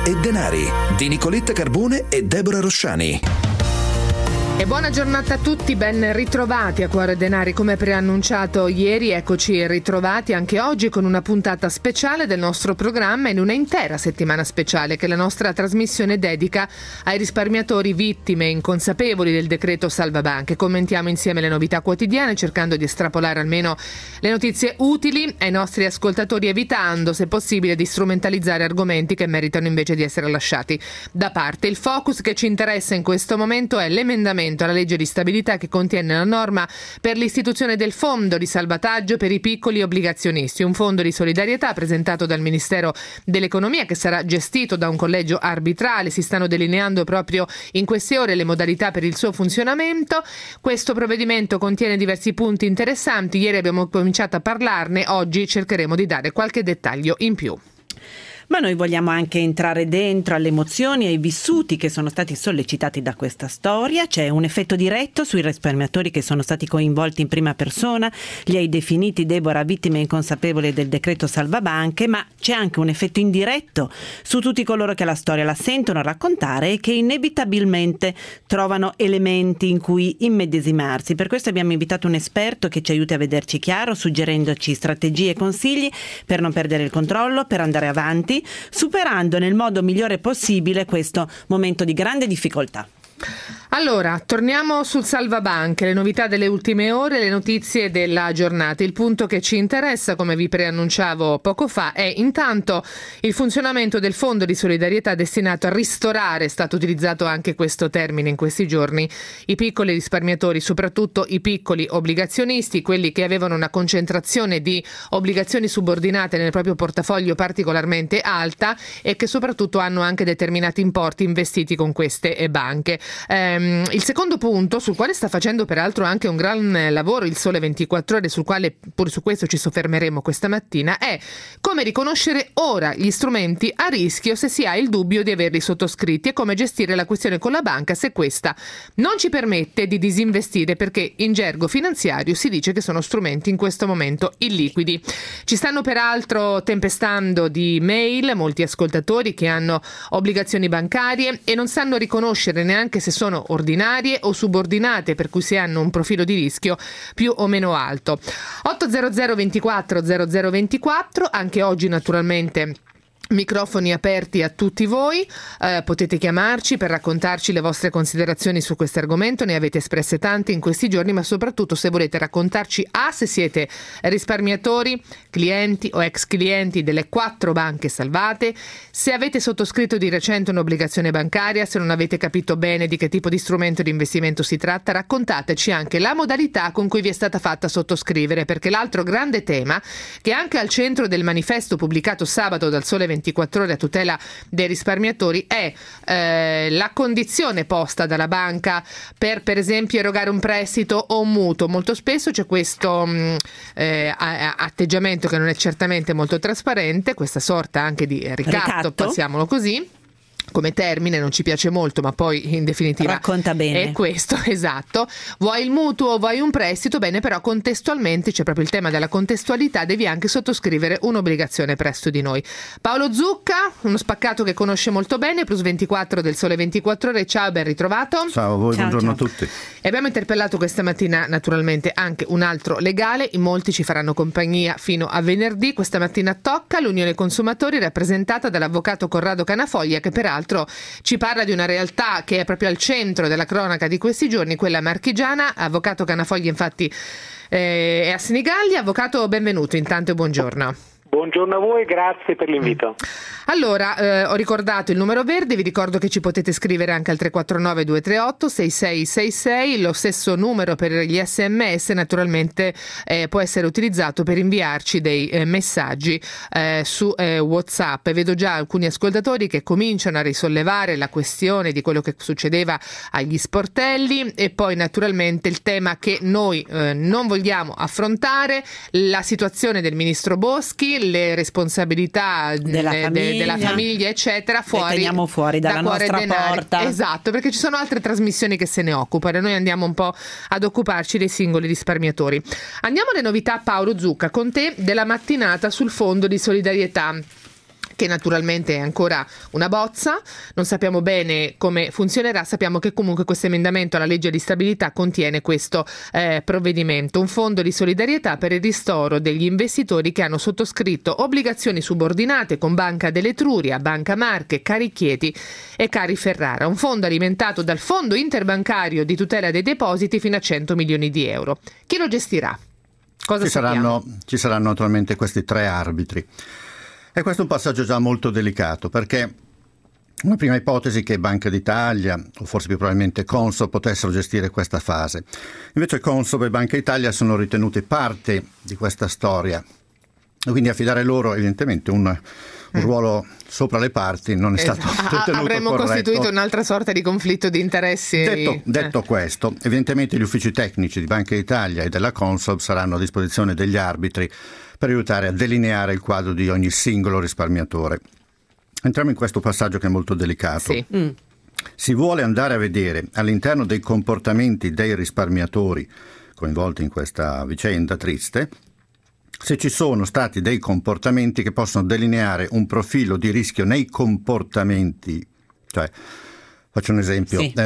e denari di Nicoletta Carbone e Deborah Rosciani. E buona giornata a tutti, ben ritrovati a Cuore Denari. Come preannunciato ieri, eccoci ritrovati anche oggi con una puntata speciale del nostro programma in una intera settimana speciale che la nostra trasmissione dedica ai risparmiatori vittime inconsapevoli del decreto salvabanche. Commentiamo insieme le novità quotidiane cercando di estrapolare almeno le notizie utili ai nostri ascoltatori, evitando se possibile di strumentalizzare argomenti che meritano invece di essere lasciati da parte. Il focus che ci interessa in questo momento è l'emendamento alla legge di stabilità che contiene la norma per l'istituzione del fondo di salvataggio per i piccoli obbligazionisti, un fondo di solidarietà presentato dal Ministero dell'Economia che sarà gestito da un collegio arbitrale. Si stanno delineando proprio in queste ore le modalità per il suo funzionamento. Questo provvedimento contiene diversi punti interessanti, ieri abbiamo cominciato a parlarne, oggi cercheremo di dare qualche dettaglio in più. Ma noi vogliamo anche entrare dentro alle emozioni e ai vissuti che sono stati sollecitati da questa storia. C'è un effetto diretto sui risparmiatori che sono stati coinvolti in prima persona, li hai definiti, Deborah, vittime inconsapevoli del decreto salvabanche, ma c'è anche un effetto indiretto su tutti coloro che la storia la sentono raccontare e che inevitabilmente trovano elementi in cui immedesimarsi. Per questo abbiamo invitato un esperto che ci aiuti a vederci chiaro, suggerendoci strategie e consigli per non perdere il controllo, per andare avanti, superando nel modo migliore possibile questo momento di grande difficoltà. Allora, torniamo sul salvabanche, le novità delle ultime ore, le notizie della giornata. Il punto che ci interessa, come vi preannunciavo poco fa, è intanto il funzionamento del fondo di solidarietà destinato a ristorare, è stato utilizzato anche questo termine in questi giorni, i piccoli risparmiatori, soprattutto i piccoli obbligazionisti, quelli che avevano una concentrazione di obbligazioni subordinate nel proprio portafoglio particolarmente alta e che soprattutto hanno anche determinati importi investiti con queste banche. Il secondo punto, sul quale sta facendo peraltro anche un gran lavoro il Sole 24 Ore, sul quale pure su questo ci soffermeremo questa mattina, è come riconoscere ora gli strumenti a rischio se si ha il dubbio di averli sottoscritti e come gestire la questione con la banca se questa non ci permette di disinvestire, perché in gergo finanziario si dice che sono strumenti in questo momento illiquidi. Ci stanno peraltro tempestando di mail molti ascoltatori che hanno obbligazioni bancarie e non sanno riconoscere neanche se sono ordinarie o subordinate, per cui si hanno un profilo di rischio più o meno alto. 800 24 00 24, anche oggi naturalmente microfoni aperti a tutti voi, potete chiamarci per raccontarci le vostre considerazioni su questo argomento, ne avete espresse tante in questi giorni, ma soprattutto se volete raccontarci se siete risparmiatori, clienti o ex clienti delle 4 banche salvate, se avete sottoscritto di recente un'obbligazione bancaria, se non avete capito bene di che tipo di strumento di investimento si tratta, raccontateci anche la modalità con cui vi è stata fatta sottoscrivere, perché l'altro grande tema che è anche al centro del manifesto pubblicato sabato dal Sole 24 Ore a tutela dei risparmiatori è la condizione posta dalla banca per esempio erogare un prestito o un mutuo. Molto spesso c'è questo atteggiamento che non è certamente molto trasparente, questa sorta anche di ricatto. Passiamolo così come termine, non ci piace molto, ma poi in definitiva racconta bene. È questo, esatto. Vuoi il mutuo, vuoi un prestito, bene, però contestualmente c'è proprio il tema della contestualità, devi anche sottoscrivere un'obbligazione presso di noi. Paolo Zucca, uno spaccato che conosce molto bene, Plus 24 del Sole 24 Ore, ciao, ben ritrovato. Ciao a voi, buongiorno a tutti. E abbiamo interpellato questa mattina naturalmente anche un altro legale, in molti ci faranno compagnia fino a venerdì. Questa mattina tocca l'Unione Consumatori, rappresentata dall'avvocato Corrado Canafoglia, che peraltro ci parla di una realtà che è proprio al centro della cronaca di questi giorni, quella marchigiana. Avvocato Canafoglia infatti è a Senigallia. Avvocato, benvenuto intanto e buongiorno. Buongiorno a voi, grazie per l'invito. Allora, ho ricordato il numero verde, vi ricordo che ci potete scrivere anche al 349 238 6666, lo stesso numero per gli SMS naturalmente può essere utilizzato per inviarci dei messaggi su WhatsApp. E vedo già alcuni ascoltatori che cominciano a risollevare la questione di quello che succedeva agli sportelli e poi naturalmente il tema che noi non vogliamo affrontare, la situazione del ministro Boschi, le responsabilità della famiglia eccetera, fuori, teniamo fuori dalla nostra porta. Esatto, perché ci sono altre trasmissioni che se ne occupano, noi andiamo un po' ad occuparci dei singoli risparmiatori. Andiamo alle novità, Paolo Zucca, con te della mattinata sul fondo di solidarietà che naturalmente è ancora una bozza, non sappiamo bene come funzionerà, sappiamo che comunque questo emendamento alla legge di stabilità contiene questo provvedimento, un fondo di solidarietà per il ristoro degli investitori che hanno sottoscritto obbligazioni subordinate con Banca dell'Etruria, Banca Marche, Cari Chieti e Cari Ferrara, un fondo alimentato dal Fondo Interbancario di Tutela dei Depositi fino a 100 milioni di euro. Chi lo gestirà? Cosa sappiamo? Ci saranno naturalmente questi 3 arbitri. E questo è un passaggio già molto delicato, perché una prima ipotesi è che Banca d'Italia, o forse più probabilmente Consob, potessero gestire questa fase. Invece Consob e Banca d'Italia sono ritenute parte di questa storia, quindi affidare loro evidentemente un ruolo sopra le parti non è stato ritenuto avremmo corretto. costituito un'altra sorta di conflitto di interessi. Detto questo, evidentemente gli uffici tecnici di Banca d'Italia e della Consob saranno a disposizione degli arbitri per aiutare a delineare il quadro di ogni singolo risparmiatore. Entriamo in questo passaggio che è molto delicato. Sì. Si vuole andare a vedere all'interno dei comportamenti dei risparmiatori coinvolti in questa vicenda triste se ci sono stati dei comportamenti che possono delineare un profilo di rischio nei comportamenti. Cioè, faccio un esempio, sì.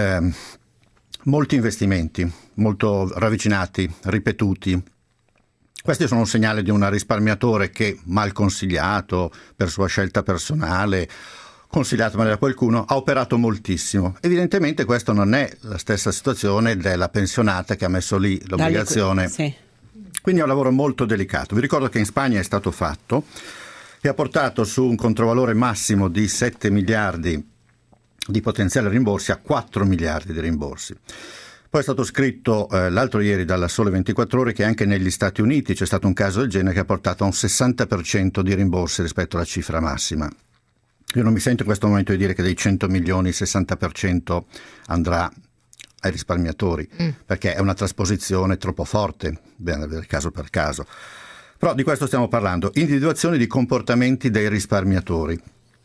Molti investimenti molto ravvicinati, ripetuti. Questi sono un segnale di un risparmiatore che, mal consigliato per sua scelta personale, consigliato magari da qualcuno, ha operato moltissimo. Evidentemente questo non è la stessa situazione della pensionata che ha messo lì l'obbligazione. Sì. Quindi è un lavoro molto delicato. Vi ricordo che in Spagna è stato fatto e ha portato su un controvalore massimo di 7 miliardi di potenziali rimborsi a 4 miliardi di rimborsi. Poi è stato scritto l'altro ieri dalla Sole 24 Ore che anche negli Stati Uniti c'è stato un caso del genere che ha portato a un 60% di rimborsi rispetto alla cifra massima. Io non mi sento in questo momento di dire che dei 100 milioni il 60% andrà ai risparmiatori, perché è una trasposizione troppo forte, bisogna vedere caso per caso. Però di questo stiamo parlando, individuazione di comportamenti dei risparmiatori.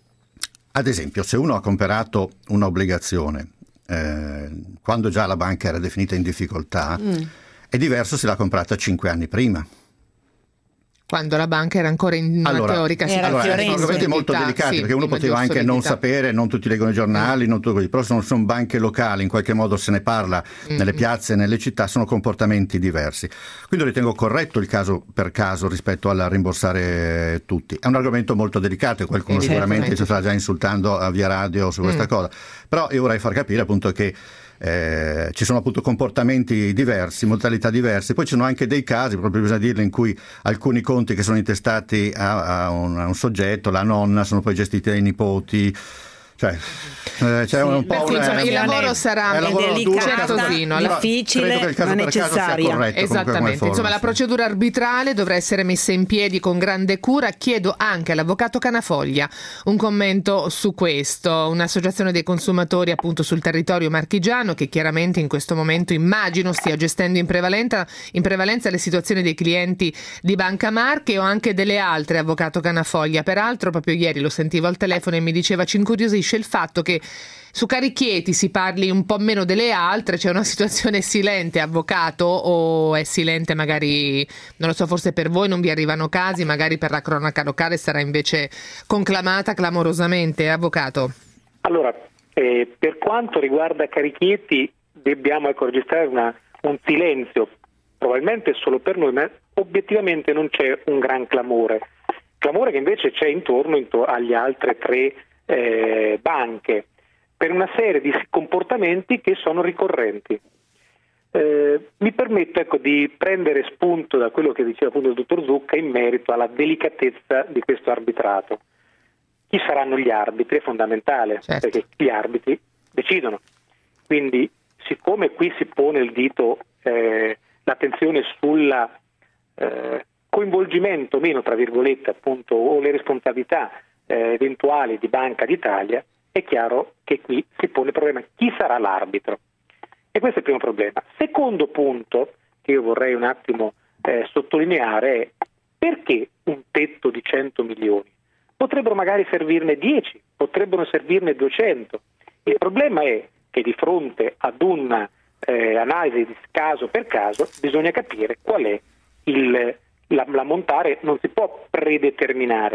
Ad esempio, se uno ha comprato un'obbligazione quando già la banca era definita in difficoltà, è diverso se l'ha comprata 5 anni prima. Quando la banca era ancora in una teorica sono argomenti molto delicati, perché uno poteva anche non sapere, non tutti leggono i giornali, non tutto così, però sono banche locali, in qualche modo se ne parla nelle piazze, nelle città, sono comportamenti diversi. Quindi ritengo corretto il caso per caso rispetto al rimborsare tutti. È un argomento molto delicato e qualcuno sicuramente ci sta già insultando via radio su questa cosa, però io vorrei far capire appunto che ci sono appunto comportamenti diversi, modalità diverse, poi ci sono anche dei casi, proprio bisogna dirlo, in cui alcuni conti che sono intestati a un soggetto, la nonna, sono poi gestiti dai nipoti. Cioè, c'è un po' il lavoro sarà delicato, difficile, ma necessaria. Esattamente. Insomma, la procedura arbitrale dovrà essere messa in piedi con grande cura. Chiedo anche all'avvocato Canafoglia un commento su questo. Un'associazione dei consumatori appunto sul territorio marchigiano che chiaramente in questo momento immagino stia gestendo in prevalenza le situazioni dei clienti di Banca Marche o anche delle altre, avvocato Canafoglia. Peraltro proprio ieri lo sentivo al telefono e mi diceva ci incuriosisce il fatto che su Cari Chieti si parli un po' meno delle altre, c'è una situazione silente, avvocato, o è silente magari, non lo so, forse per voi non vi arrivano casi, magari per la cronaca locale sarà invece conclamata clamorosamente, avvocato? Allora, per quanto riguarda Cari Chieti dobbiamo registrare un silenzio, probabilmente solo per noi, ma obiettivamente non c'è un gran clamore che invece c'è intorno agli altre 3 banche, per una serie di comportamenti che sono ricorrenti. Mi permetto di prendere spunto da quello che diceva appunto il dottor Zucca in merito alla delicatezza di questo arbitrato. Chi saranno gli arbitri è fondamentale, certo, perché gli arbitri decidono. Quindi, siccome qui si pone il dito, l'attenzione sul coinvolgimento meno, tra virgolette, appunto, o le responsabilità eventuali di Banca d'Italia, è chiaro che qui si pone il problema chi sarà l'arbitro. E questo è il primo problema. Secondo punto che io vorrei un attimo sottolineare è perché un tetto di 100 milioni? Potrebbero magari servirne 10, potrebbero servirne 200. Il problema è che di fronte ad una analisi di caso per caso bisogna capire qual è l'ammontare, non si può predeterminare,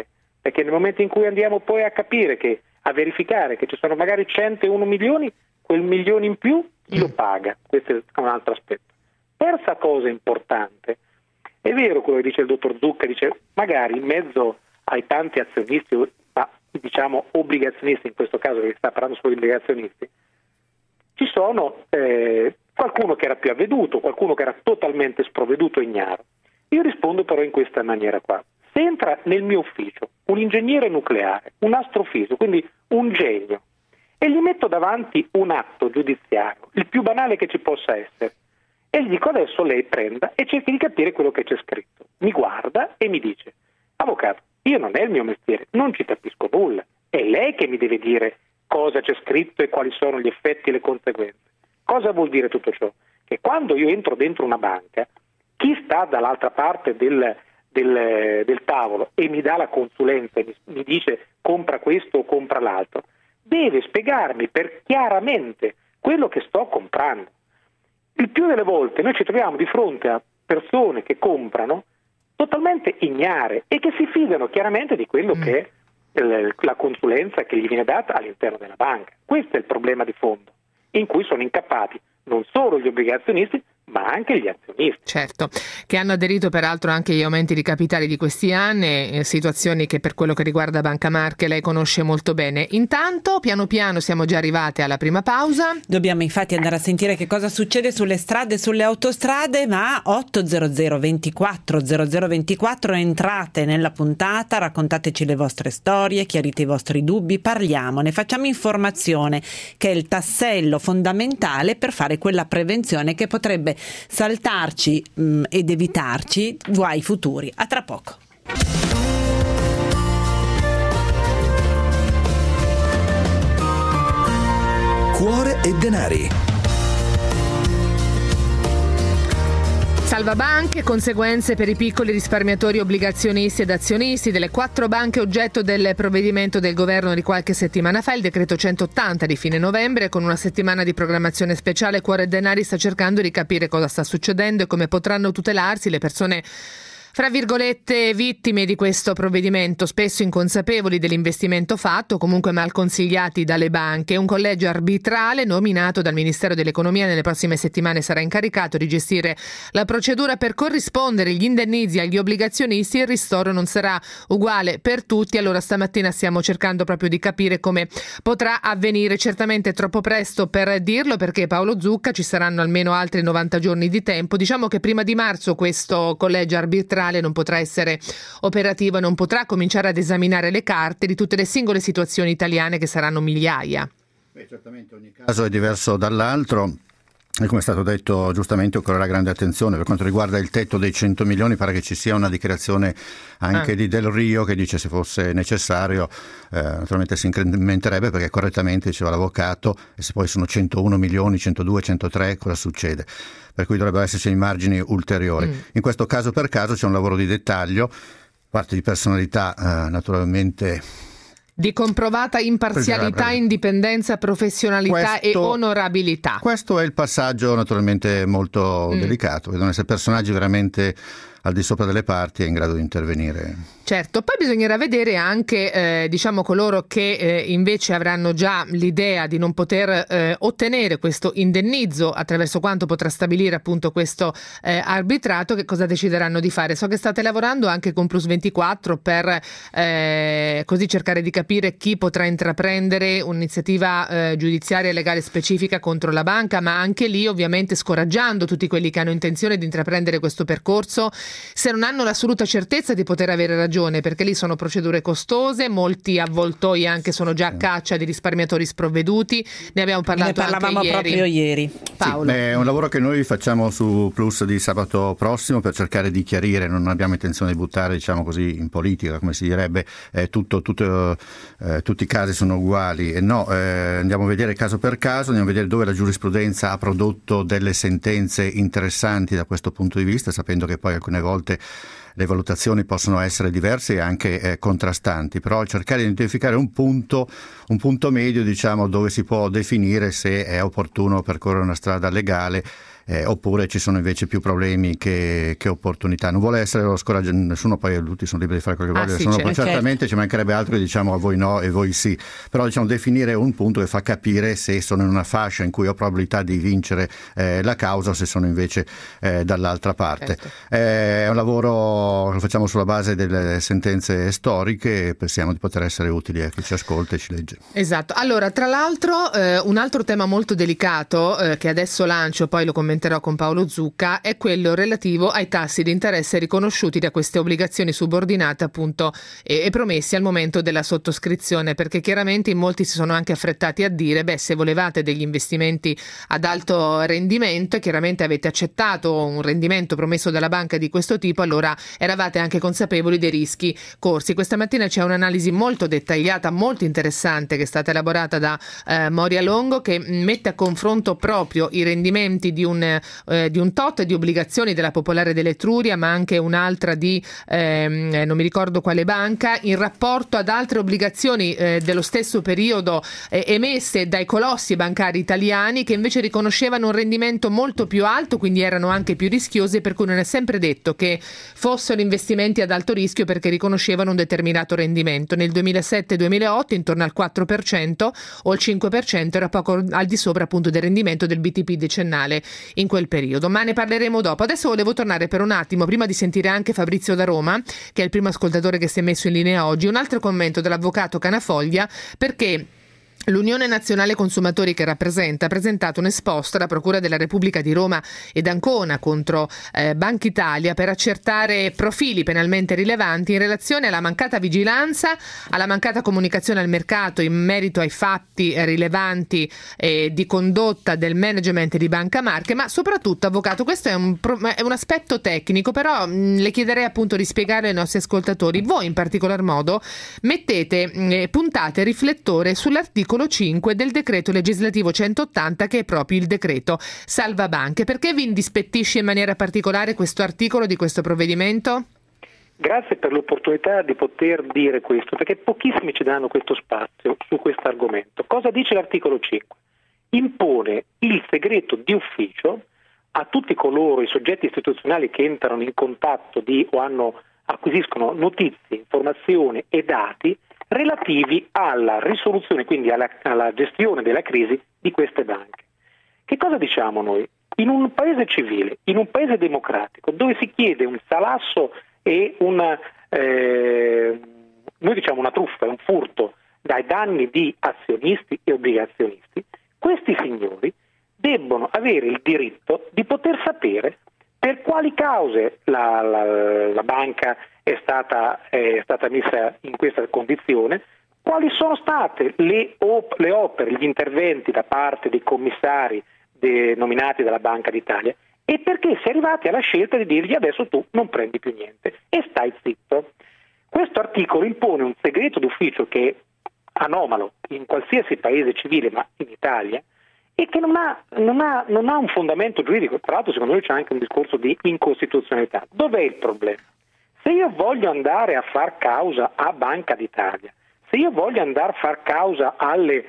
perché nel momento in cui andiamo poi a verificare che ci sono magari 101 milioni, quel milione in più chi lo paga? Questo è un altro aspetto. Terza cosa importante, è vero quello che dice il dottor Zucca, dice magari in mezzo ai tanti azionisti, ma diciamo obbligazionisti in questo caso, perché sta parlando solo di obbligazionisti, ci sono qualcuno che era più avveduto, qualcuno che era totalmente sprovveduto e ignaro. Io rispondo però in questa maniera qua. Se entra nel mio ufficio un ingegnere nucleare, un astrofisico, quindi un genio, e gli metto davanti un atto giudiziario, il più banale che ci possa essere, e gli dico adesso lei prenda e cerchi di capire quello che c'è scritto. Mi guarda e mi dice: avvocato, io non è il mio mestiere, non ci capisco nulla, è lei che mi deve dire cosa c'è scritto e quali sono gli effetti e le conseguenze. Cosa vuol dire tutto ciò? Che quando io entro dentro una banca, chi sta dall'altra parte del tavolo e mi dà la consulenza e mi dice compra questo o compra l'altro, deve spiegarmi chiaramente quello che sto comprando. Il più delle volte noi ci troviamo di fronte a persone che comprano totalmente ignare e che si fidano chiaramente di quello che è la consulenza che gli viene data all'interno della banca. Questo è il problema di fondo, in cui sono incappati non solo gli obbligazionisti ma anche gli azionisti. Certo, che hanno aderito peraltro anche agli aumenti di capitali di questi anni, situazioni che per quello che riguarda Banca Marche lei conosce molto bene. Intanto, piano piano siamo già arrivati alla prima pausa. Dobbiamo infatti andare a sentire che cosa succede sulle strade e sulle autostrade, ma 800 24 0024 entrate nella puntata, raccontateci le vostre storie, chiarite i vostri dubbi, parliamone, facciamo informazione, che è il tassello fondamentale per fare quella prevenzione che potrebbe saltarci ed evitarci guai futuri. A tra poco. Cuore e denari. Salva banche, conseguenze per i piccoli risparmiatori, obbligazionisti ed azionisti. Delle 4 banche oggetto del provvedimento del governo di qualche settimana fa, il decreto 180 di fine novembre, con una settimana di programmazione speciale, Cuore e Denari sta cercando di capire cosa sta succedendo e come potranno tutelarsi le persone, fra virgolette, vittime di questo provvedimento, spesso inconsapevoli dell'investimento fatto, comunque mal consigliati dalle banche. Un collegio arbitrale nominato dal Ministero dell'Economia nelle prossime settimane sarà incaricato di gestire la procedura per corrispondere gli indennizi agli obbligazionisti. Il ristoro non sarà uguale per tutti, allora stamattina stiamo cercando proprio di capire come potrà avvenire. Certamente è troppo presto per dirlo, perché Paolo Zucca ci saranno almeno altri 90 giorni di tempo. Diciamo che prima di marzo questo collegio arbitrale non potrà essere operativo e non potrà cominciare ad esaminare le carte di tutte le singole situazioni italiane, che saranno migliaia. Certamente ogni caso è diverso dall'altro. E come è stato detto giustamente, occorrerà grande attenzione. Per quanto riguarda il tetto dei 100 milioni, pare che ci sia una dichiarazione anche di Del Rio che dice, se fosse necessario, naturalmente si incrementerebbe, perché correttamente diceva l'avvocato, e se poi sono 101 milioni, 102, 103, cosa succede? Per cui dovrebbero esserci dei margini ulteriori. In questo caso per caso c'è un lavoro di dettaglio, parte di personalità naturalmente, di comprovata imparzialità, indipendenza, professionalità e onorabilità. Questo è il passaggio naturalmente molto delicato, devono essere personaggi veramente al di sopra delle parti e in grado di intervenire. Certo, poi bisognerà vedere anche coloro che invece avranno già l'idea di non poter ottenere questo indennizzo, attraverso quanto potrà stabilire appunto questo arbitrato, che cosa decideranno di fare. So che state lavorando anche con Plus 24 per così cercare di capire chi potrà intraprendere un'iniziativa giudiziaria e legale specifica contro la banca, ma anche lì ovviamente scoraggiando tutti quelli che hanno intenzione di intraprendere questo percorso, se non hanno l'assoluta certezza di poter avere ragione, perché lì sono procedure costose, molti avvoltoi anche sono già a caccia di risparmiatori sprovveduti. Ne abbiamo parlato anche ieri. Proprio ieri. Paolo. Sì, è un lavoro che noi facciamo su Plus di sabato prossimo per cercare di chiarire. Non abbiamo intenzione di buttare, diciamo così, in politica, come si direbbe, tutti i casi sono uguali. No, andiamo a vedere caso per caso, andiamo a vedere dove la giurisprudenza ha prodotto delle sentenze interessanti da questo punto di vista, sapendo che poi alcune volte le valutazioni possono essere diverse e anche contrastanti, però cercare di identificare un punto medio, diciamo, dove si può definire se è opportuno percorrere una strada legale oppure ci sono invece più problemi che opportunità. Non vuole essere lo scoraggio, nessuno, poi tutti sono liberi di fare quello che vogliono, certamente ci mancherebbe altro che diciamo a voi no e voi sì, però diciamo definire un punto che fa capire se sono in una fascia in cui ho probabilità di vincere la causa o se sono invece dall'altra parte. È un lavoro che facciamo sulla base delle sentenze storiche e pensiamo di poter essere utili a chi ci ascolta e ci legge. Esatto. Allora, tra l'altro un altro tema molto delicato che adesso lancio, poi lo commenterò con Paolo Zucca, è quello relativo ai tassi di interesse riconosciuti da queste obbligazioni subordinate appunto e promessi al momento della sottoscrizione, perché chiaramente in molti si sono anche affrettati a dire se volevate degli investimenti ad alto rendimento e chiaramente avete accettato un rendimento promesso dalla banca di questo tipo, allora eravate anche consapevoli dei rischi corsi. Questa mattina c'è un'analisi molto dettagliata, molto interessante, che è stata elaborata da Moria Longo, che mette a confronto proprio i rendimenti di un tot di obbligazioni della Popolare dell'Etruria, ma anche un'altra di non mi ricordo quale banca, in rapporto ad altre obbligazioni dello stesso periodo emesse dai colossi bancari italiani, che invece riconoscevano un rendimento molto più alto, quindi erano anche più rischiosi, per cui non è sempre detto che fossero investimenti ad alto rischio perché riconoscevano un determinato rendimento. Nel 2007-2008 intorno al 4% o il 5% era poco al di sopra appunto del rendimento del BTP decennale in quel periodo, ma ne parleremo dopo. Adesso volevo tornare per un attimo, prima di sentire anche Fabrizio da Roma, che è il primo ascoltatore che si è messo in linea oggi, un altro commento dell'avvocato Canafoglia, perché l'Unione Nazionale Consumatori, che rappresenta, ha presentato un esposto alla Procura della Repubblica di Roma ed Ancona contro Banca Italia per accertare profili penalmente rilevanti in relazione alla mancata vigilanza, alla mancata comunicazione al mercato in merito ai fatti rilevanti di condotta del management di Banca Marche, ma soprattutto, avvocato, questo è un aspetto tecnico, però le chiederei appunto di spiegare ai nostri ascoltatori. Voi in particolar modo puntate riflettore sull'articolo 5 del decreto legislativo 180, che è proprio il decreto salva banche. Perché vi indispettisce in maniera particolare questo articolo di questo provvedimento? Grazie per l'opportunità di poter dire questo, perché pochissimi ci danno questo spazio su questo argomento. Cosa dice l'articolo 5? Impone il segreto di ufficio a tutti coloro, i soggetti istituzionali che entrano in contatto acquisiscono notizie, informazioni e dati relativi alla risoluzione, quindi alla gestione della crisi di queste banche. Che cosa diciamo noi? In un paese civile, in un paese democratico, dove si chiede un salasso e noi diciamo una truffa, un furto dai danni di azionisti e obbligazionisti, questi signori debbono avere il diritto di poter sapere per quali cause la banca è stata messa in questa condizione, quali sono state le opere, gli interventi da parte dei commissari nominati dalla Banca d'Italia e perché si è arrivati alla scelta di dirgli adesso tu non prendi più niente e stai zitto. Questo articolo impone un segreto d'ufficio che è anomalo in qualsiasi paese civile, ma in Italia, e che non ha un fondamento giuridico. Tra l'altro secondo noi c'è anche un discorso di incostituzionalità. Dov'è il problema? Se io voglio andare a far causa a Banca d'Italia, se io voglio andare a far causa ai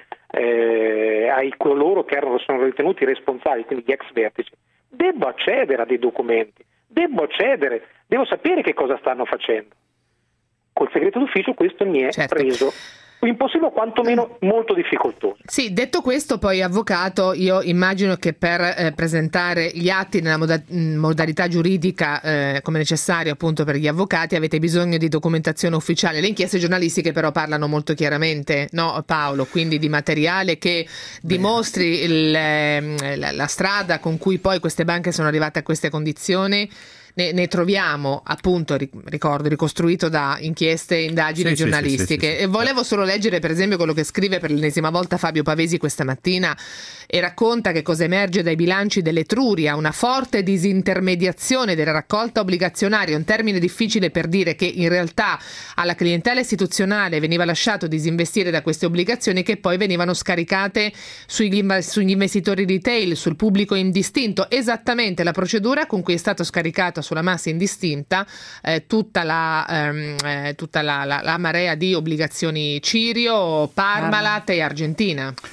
coloro che sono ritenuti responsabili, quindi gli ex vertici, devo accedere a dei documenti, devo sapere che cosa stanno facendo. Col segreto d'ufficio questo mi è preso impossibile o quantomeno molto difficoltoso. Sì, detto questo, poi avvocato, io immagino che per presentare gli atti nella modalità giuridica come necessario appunto per gli avvocati avete bisogno di documentazione ufficiale. Le inchieste giornalistiche però parlano molto chiaramente, no Paolo? Quindi di materiale che dimostri la strada con cui poi queste banche sono arrivate a queste condizioni. Ne troviamo appunto, ricordo, ricostruito da inchieste e indagini giornalistiche. E volevo solo leggere per esempio quello che scrive per l'ennesima volta Fabio Pavesi questa mattina e racconta che cosa emerge dai bilanci dell'Etruria: una forte disintermediazione della raccolta obbligazionaria, un termine difficile per dire che in realtà alla clientela istituzionale veniva lasciato disinvestire da queste obbligazioni che poi venivano scaricate sugli investitori retail, sul pubblico indistinto, esattamente la procedura con cui è stato scaricato sulla massa indistinta tutta la marea di obbligazioni Cirio, Parmalat e Argentina.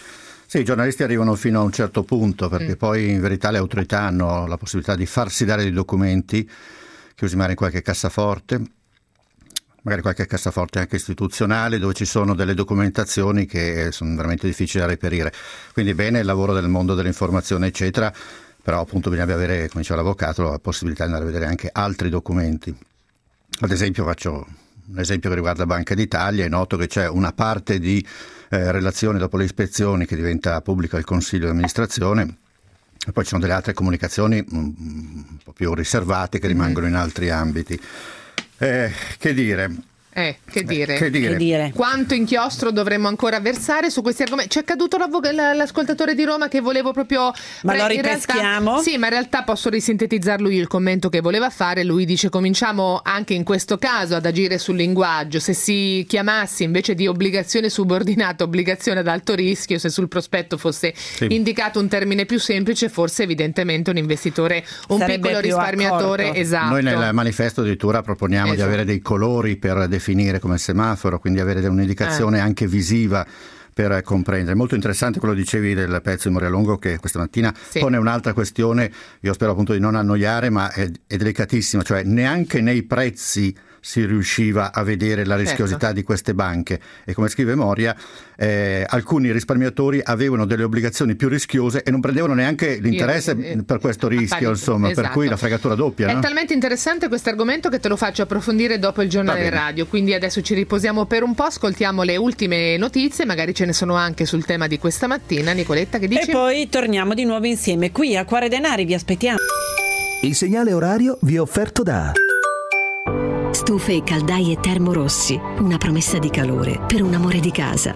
Sì, i giornalisti arrivano fino a un certo punto, perché poi in verità le autorità hanno la possibilità di farsi dare dei documenti chiusi magari in qualche cassaforte, magari qualche cassaforte anche istituzionale, dove ci sono delle documentazioni che sono veramente difficili da reperire. Quindi bene il lavoro del mondo dell'informazione eccetera, però appunto bisogna avere, come diceva l'avvocato, la possibilità di andare a vedere anche altri documenti. Ad esempio faccio un esempio che riguarda Banca d'Italia. È noto che c'è una parte di relazione dopo le ispezioni che diventa pubblica al Consiglio di amministrazione, e poi ci sono delle altre comunicazioni un po' più riservate che rimangono in altri ambiti. Che dire? Che dire? Quanto inchiostro dovremmo ancora versare su questi argomenti? C'è caduto l'ascoltatore di Roma che volevo proprio... Ma lo ripeschiamo? Sì, ma in realtà posso risintetizzarlo io il commento che voleva fare. Lui dice: cominciamo anche in questo caso ad agire sul linguaggio. Se si chiamasse invece di obbligazione subordinata obbligazione ad alto rischio, se sul prospetto fosse indicato un termine più semplice, forse evidentemente un investitore, un sarebbe piccolo risparmiatore, accorto. Esatto. Noi nel manifesto addirittura proponiamo di avere dei colori per definire come semaforo, quindi avere un'indicazione anche visiva per comprendere. Molto interessante quello che dicevi del pezzo di Moria Longo, che questa mattina pone un'altra questione, io spero appunto di non annoiare, ma è delicatissima, cioè neanche nei prezzi si riusciva a vedere la rischiosità di queste banche, e come scrive Moria, alcuni risparmiatori avevano delle obbligazioni più rischiose e non prendevano neanche l'interesse per questo rischio, insomma, per cui la fregatura doppia. È talmente interessante questo argomento che te lo faccio approfondire dopo il giornale radio, quindi adesso ci riposiamo per un po', ascoltiamo le ultime notizie, magari ce ne sono anche sul tema di questa mattina. Nicoletta, che dici? E poi torniamo di nuovo insieme qui a Cuore Denari, vi aspettiamo. Il segnale orario vi è offerto da Stufe e caldaie Termorossi, una promessa di calore per un amore di casa.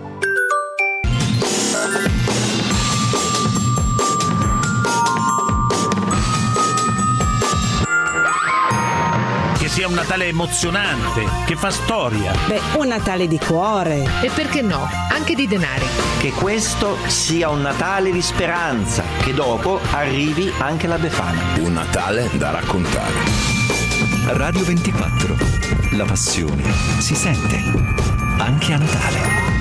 Che sia un Natale emozionante, che fa storia. Un Natale di cuore. E perché no, anche di denari. Che questo sia un Natale di speranza, che dopo arrivi anche la Befana. Un Natale da raccontare. Radio 24. La passione si sente anche a Natale.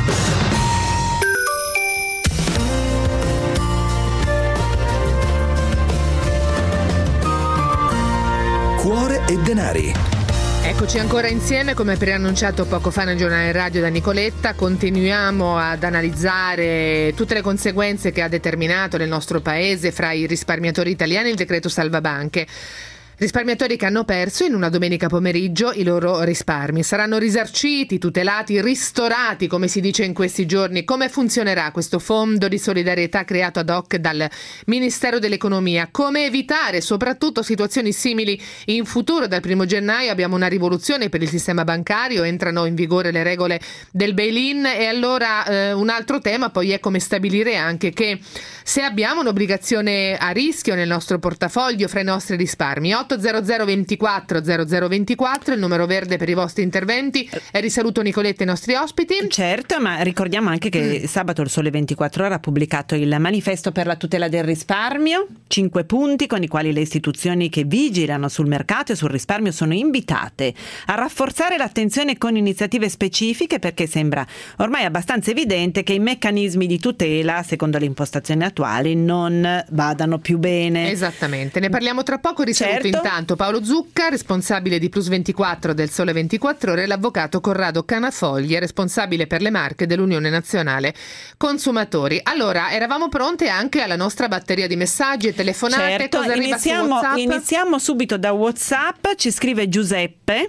Cuore e denari. Eccoci ancora insieme, come preannunciato poco fa nel giornale radio da Nicoletta. Continuiamo ad analizzare tutte le conseguenze che ha determinato nel nostro paese fra i risparmiatori italiani il decreto salvabanche. Risparmiatori che hanno perso in una domenica pomeriggio i loro risparmi. Saranno risarciti, tutelati, ristorati, come si dice in questi giorni. Come funzionerà questo fondo di solidarietà creato ad hoc dal Ministero dell'Economia? Come evitare soprattutto situazioni simili in futuro? Dal 1 gennaio abbiamo una rivoluzione per il sistema bancario, entrano in vigore le regole del bail-in, e allora un altro tema poi è come stabilire anche che se abbiamo un'obbligazione a rischio nel nostro portafoglio fra i nostri risparmi. 800 24 0024 il numero verde per i vostri interventi. Risaluto Nicoletta e i nostri ospiti. Certo, ma ricordiamo anche che sabato il Sole 24 Ore ha pubblicato il manifesto per la tutela del risparmio, 5 punti con i quali le istituzioni che vigilano sul mercato e sul risparmio sono invitate a rafforzare l'attenzione con iniziative specifiche, perché sembra ormai abbastanza evidente che i meccanismi di tutela, secondo le impostazioni attuali, non vadano più bene. Esattamente, ne parliamo tra poco. Risaluto intanto Paolo Zucca, responsabile di Plus 24 del Sole 24 Ore, e l'avvocato Corrado Canafoglia, responsabile per le marche dell'Unione Nazionale Consumatori. Allora, eravamo pronte anche alla nostra batteria di messaggi e telefonate. Certo, cosa arriva su WhatsApp? Iniziamo subito da WhatsApp. Ci scrive Giuseppe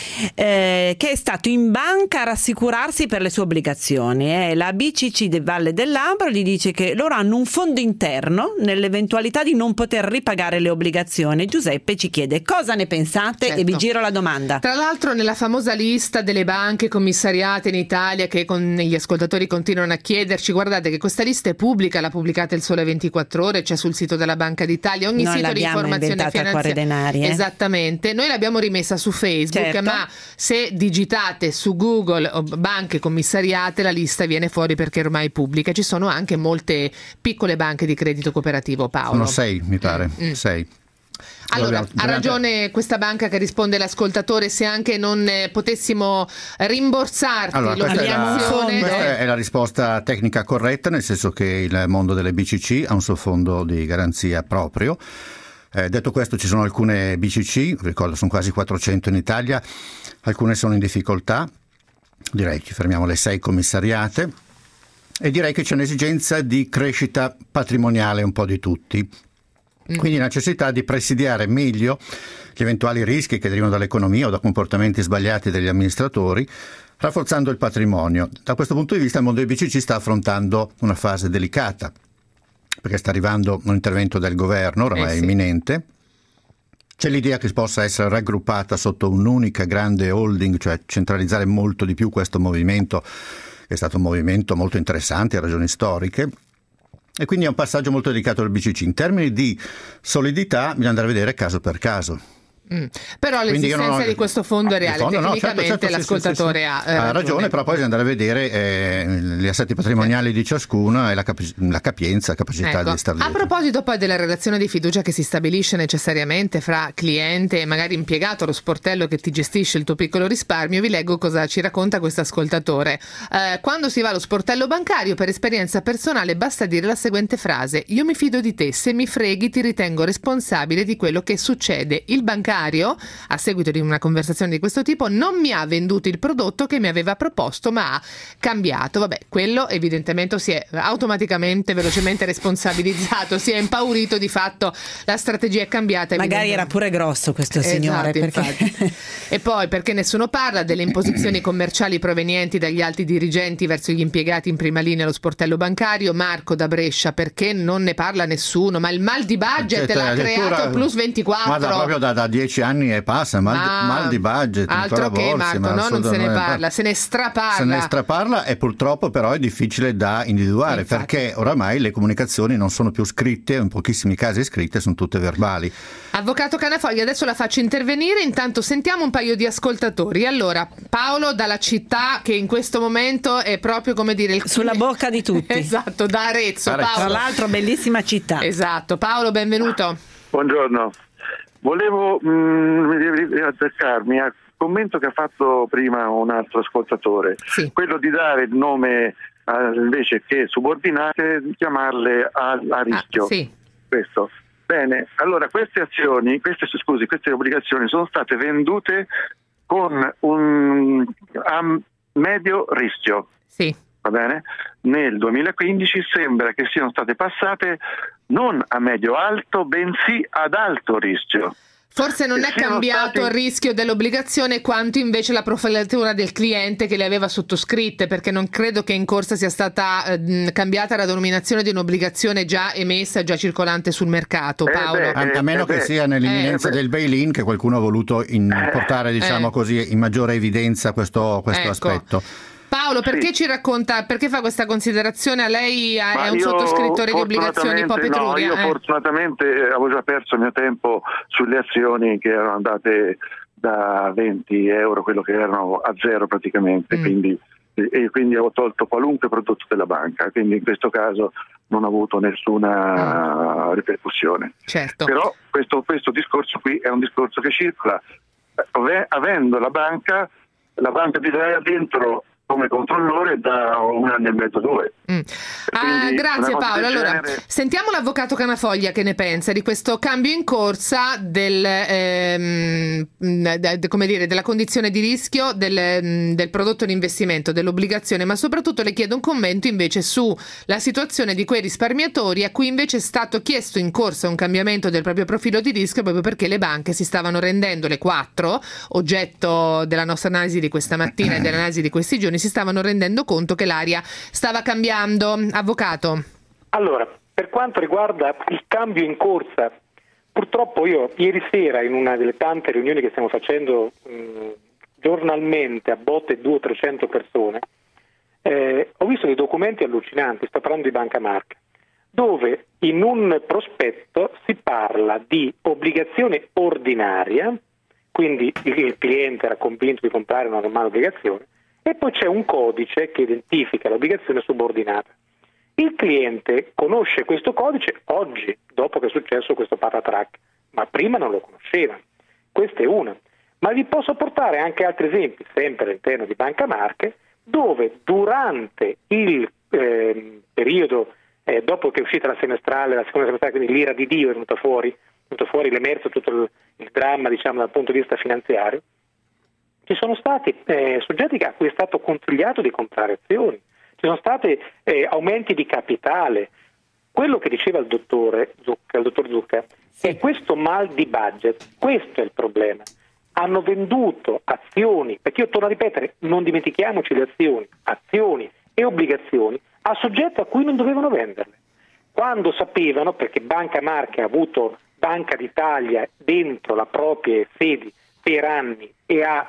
che è stato in banca a rassicurarsi per le sue obbligazioni. La BCC del Valle del Labro gli dice che loro hanno un fondo interno nell'eventualità di non poter ripagare le obbligazioni. Giuseppe ci chiede cosa ne pensate, e vi giro la domanda. Tra l'altro, nella famosa lista delle banche commissariate in Italia, che gli ascoltatori continuano a chiederci, guardate che questa lista è pubblica, l'ha pubblicata il Sole 24 Ore, c'è sul sito della Banca d'Italia, ogni sito di informazione finanziaria. Esattamente, noi l'abbiamo rimessa su Facebook, ma se digitate su Google banche commissariate la lista viene fuori, perché ormai è pubblica. Ci sono anche molte piccole banche di credito cooperativo, Paolo. Sono 6, mi pare, 6. Allora, ha ragione questa banca che risponde l'ascoltatore, se anche non potessimo rimborsarti l'obbligazione. Questa è la risposta tecnica corretta, nel senso che il mondo delle BCC ha un suo fondo di garanzia proprio. Detto questo, ci sono alcune BCC, ricordo sono quasi 400 in Italia, alcune sono in difficoltà, direi ci fermiamo alle 6 commissariate, e direi che c'è un'esigenza di crescita patrimoniale un po' di tutti. Quindi la necessità di presidiare meglio gli eventuali rischi che derivano dall'economia o da comportamenti sbagliati degli amministratori, rafforzando il patrimonio. Da questo punto di vista il mondo dei BCC sta affrontando una fase delicata, perché sta arrivando un intervento del governo, oramai è imminente. C'è l'idea che possa essere raggruppata sotto un'unica grande holding, cioè centralizzare molto di più questo movimento, che è stato un movimento molto interessante a ragioni storiche. E quindi è un passaggio molto delicato del BCC. In termini di solidità bisogna andare a vedere caso per caso. Però l'esistenza di questo fondo è reale, tecnicamente l'ascoltatore ha ragione, però poi bisogna andare a vedere gli assetti patrimoniali di ciascuno e la capienza, capacità di star dietro. A proposito poi della relazione di fiducia che si stabilisce necessariamente fra cliente e magari impiegato, lo sportello che ti gestisce il tuo piccolo risparmio, vi leggo cosa ci racconta questo ascoltatore. Quando si va allo sportello bancario, per esperienza personale basta dire la seguente frase: io mi fido di te, se mi freghi ti ritengo responsabile di quello che succede. Il bancario, a seguito di una conversazione di questo tipo, non mi ha venduto il prodotto che mi aveva proposto, ma ha cambiato. Vabbè, quello evidentemente si è automaticamente, velocemente responsabilizzato, si è impaurito, di fatto la strategia è cambiata. Magari era pure grosso questo signore. Perché... E poi, perché nessuno parla delle imposizioni commerciali provenienti dagli alti dirigenti verso gli impiegati in prima linea allo sportello bancario? Marco da Brescia, perché non ne parla nessuno? Ma il mal di budget l'ha creato Plus 24. Ma proprio da 10 anni e passa, mal di budget, altro che Marco, no, non se ne parla, se ne straparla e purtroppo però è difficile da individuare. Infatti. Perché oramai le comunicazioni non sono più scritte, in pochissimi casi scritte, sono tutte verbali. Avvocato Canafoglia, adesso la faccio intervenire, intanto sentiamo un paio di ascoltatori. Allora, Paolo dalla città che in questo momento è proprio, come dire, sulla bocca di tutti. Esatto, da Arezzo. Paolo. Tra l'altro bellissima città. Esatto, Paolo, benvenuto. Buongiorno. Volevo azzeccarmi al commento che ha fatto prima un altro ascoltatore, quello di dare il nome invece che subordinate, chiamarle a rischio. Questo. Bene, allora queste obbligazioni sono state vendute con a medio rischio. Va bene? Nel 2015 sembra che siano state passate non a medio-alto, bensì ad alto rischio. Forse non è cambiato il rischio dell'obbligazione quanto invece la profilatura del cliente che le aveva sottoscritte, perché non credo che in corsa sia stata cambiata la denominazione di un'obbligazione già emessa, già circolante sul mercato, Paolo. A meno che sia nell'imminenza del bail-in che qualcuno ha voluto portare, diciamo così, in maggiore evidenza questo aspetto. Paolo, perché ci racconta, perché fa questa considerazione? A lei è un sottoscrittore di obbligazioni po' Petruria? No, io fortunatamente avevo già perso il mio tempo sulle azioni che erano andate da 20 euro, quello che erano a zero praticamente, quindi avevo tolto qualunque prodotto della banca, quindi in questo caso non ho avuto nessuna ripercussione. Certo. Però questo discorso qui è un discorso che circola, avendo la banca di Israele dentro come controllore da 1 anno e mezzo, 2. Grazie Paolo. Allora, sentiamo l'avvocato Canafoglia che ne pensa di questo cambio in corsa della condizione di rischio del prodotto di investimento, dell'obbligazione, ma soprattutto le chiedo un commento invece sulla situazione di quei risparmiatori a cui invece è stato chiesto in corsa un cambiamento del proprio profilo di rischio, proprio perché le banche si stavano rendendo, le 4, oggetto della nostra analisi di questa mattina e dell'analisi di questi giorni, si stavano rendendo conto che l'aria stava cambiando. Avvocato. Allora, per quanto riguarda il cambio in corsa, purtroppo io ieri sera in una delle tante riunioni che stiamo facendo giornalmente a botte 200 o 300 persone, ho visto dei documenti allucinanti, sto parlando di Banca Marche, dove in un prospetto si parla di obbligazione ordinaria, quindi il cliente era convinto di comprare una normale obbligazione, e poi c'è un codice che identifica l'obbligazione subordinata. Il cliente conosce questo codice oggi, dopo che è successo questo patatrack, ma prima non lo conoscevano. Questa è una. Ma vi posso portare anche altri esempi, sempre all'interno di Banca Marche, dove durante il periodo dopo che è uscita la seconda semestrale, quindi l'ira di Dio è venuta fuori l'emerso tutto il dramma, diciamo, dal punto di vista finanziario, ci sono stati soggetti a cui è stato consigliato di comprare azioni, ci sono stati aumenti di capitale. Quello che diceva il dottor Zucca, è questo mal di budget, questo è il problema. Hanno venduto azioni, perché io torno a ripetere, non dimentichiamoci le azioni e obbligazioni a soggetti a cui non dovevano venderle. Quando sapevano, perché Banca Marche ha avuto Banca d'Italia dentro la propria sedi per anni e ha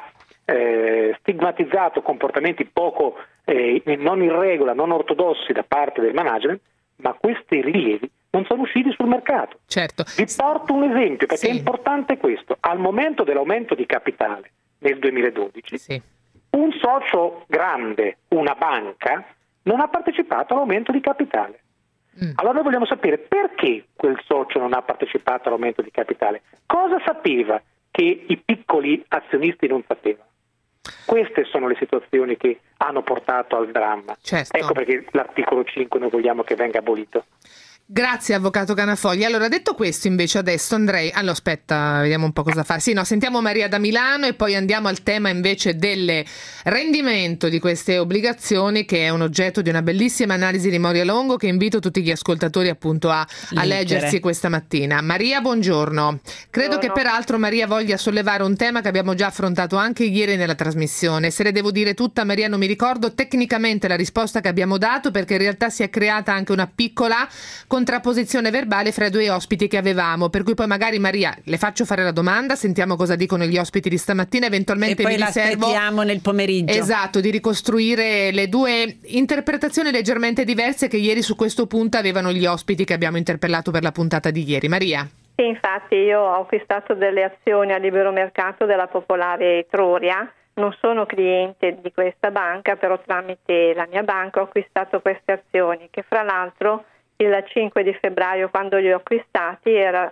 stigmatizzato comportamenti poco non in regola, non ortodossi da parte del management, ma questi rilievi non sono usciti sul mercato. Certo. Vi porto un esempio, perché è importante questo. Al momento dell'aumento di capitale nel 2012, un socio grande, una banca, non ha partecipato all'aumento di capitale. Allora noi vogliamo sapere perché quel socio non ha partecipato all'aumento di capitale. Cosa sapeva che i piccoli azionisti non sapevano? Queste sono le situazioni che hanno portato al dramma. Certo. Ecco perché l'articolo 5 noi vogliamo che venga abolito. Grazie avvocato Canafogli. Allora, detto questo, invece adesso andrei, aspetta, vediamo un po' cosa fare. Sentiamo Maria da Milano e poi andiamo al tema invece del rendimento di queste obbligazioni, che è un oggetto di una bellissima analisi di Moria Longo che invito tutti gli ascoltatori appunto a leggersi questa mattina. Maria, buongiorno. Credo che peraltro Maria voglia sollevare un tema che abbiamo già affrontato anche ieri nella trasmissione. Se le devo dire tutta, Maria, non mi ricordo tecnicamente la risposta che abbiamo dato, perché in realtà si è creata anche una piccola contrapposizione verbale fra i due ospiti che avevamo, per cui poi magari Maria le faccio fare la domanda, sentiamo cosa dicono gli ospiti di stamattina, eventualmente e poi vi riservo, aspettiamo nel pomeriggio, esatto, di ricostruire le due interpretazioni leggermente diverse che ieri su questo punto avevano gli ospiti che abbiamo interpellato per la puntata di ieri. Maria? Sì, infatti io ho acquistato delle azioni a libero mercato della Popolare Etruria. Non sono cliente di questa banca, però tramite la mia banca ho acquistato queste azioni, che fra l'altro il 5 di febbraio, quando li ho acquistati, era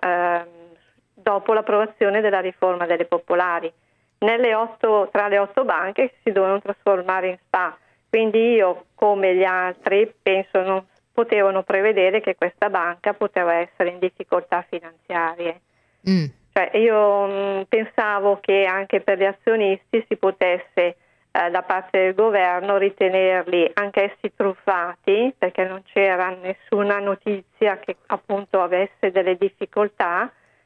dopo l'approvazione della riforma delle popolari. Tra le 8 banche che si dovevano trasformare in SpA, quindi io, come gli altri, penso non potevano prevedere che questa banca poteva essere in difficoltà finanziarie. Cioè, io pensavo che anche per gli azionisti si potesse da parte del governo ritenerli anch'essi truffati, perché non c'era nessuna notizia che appunto avesse delle difficoltà,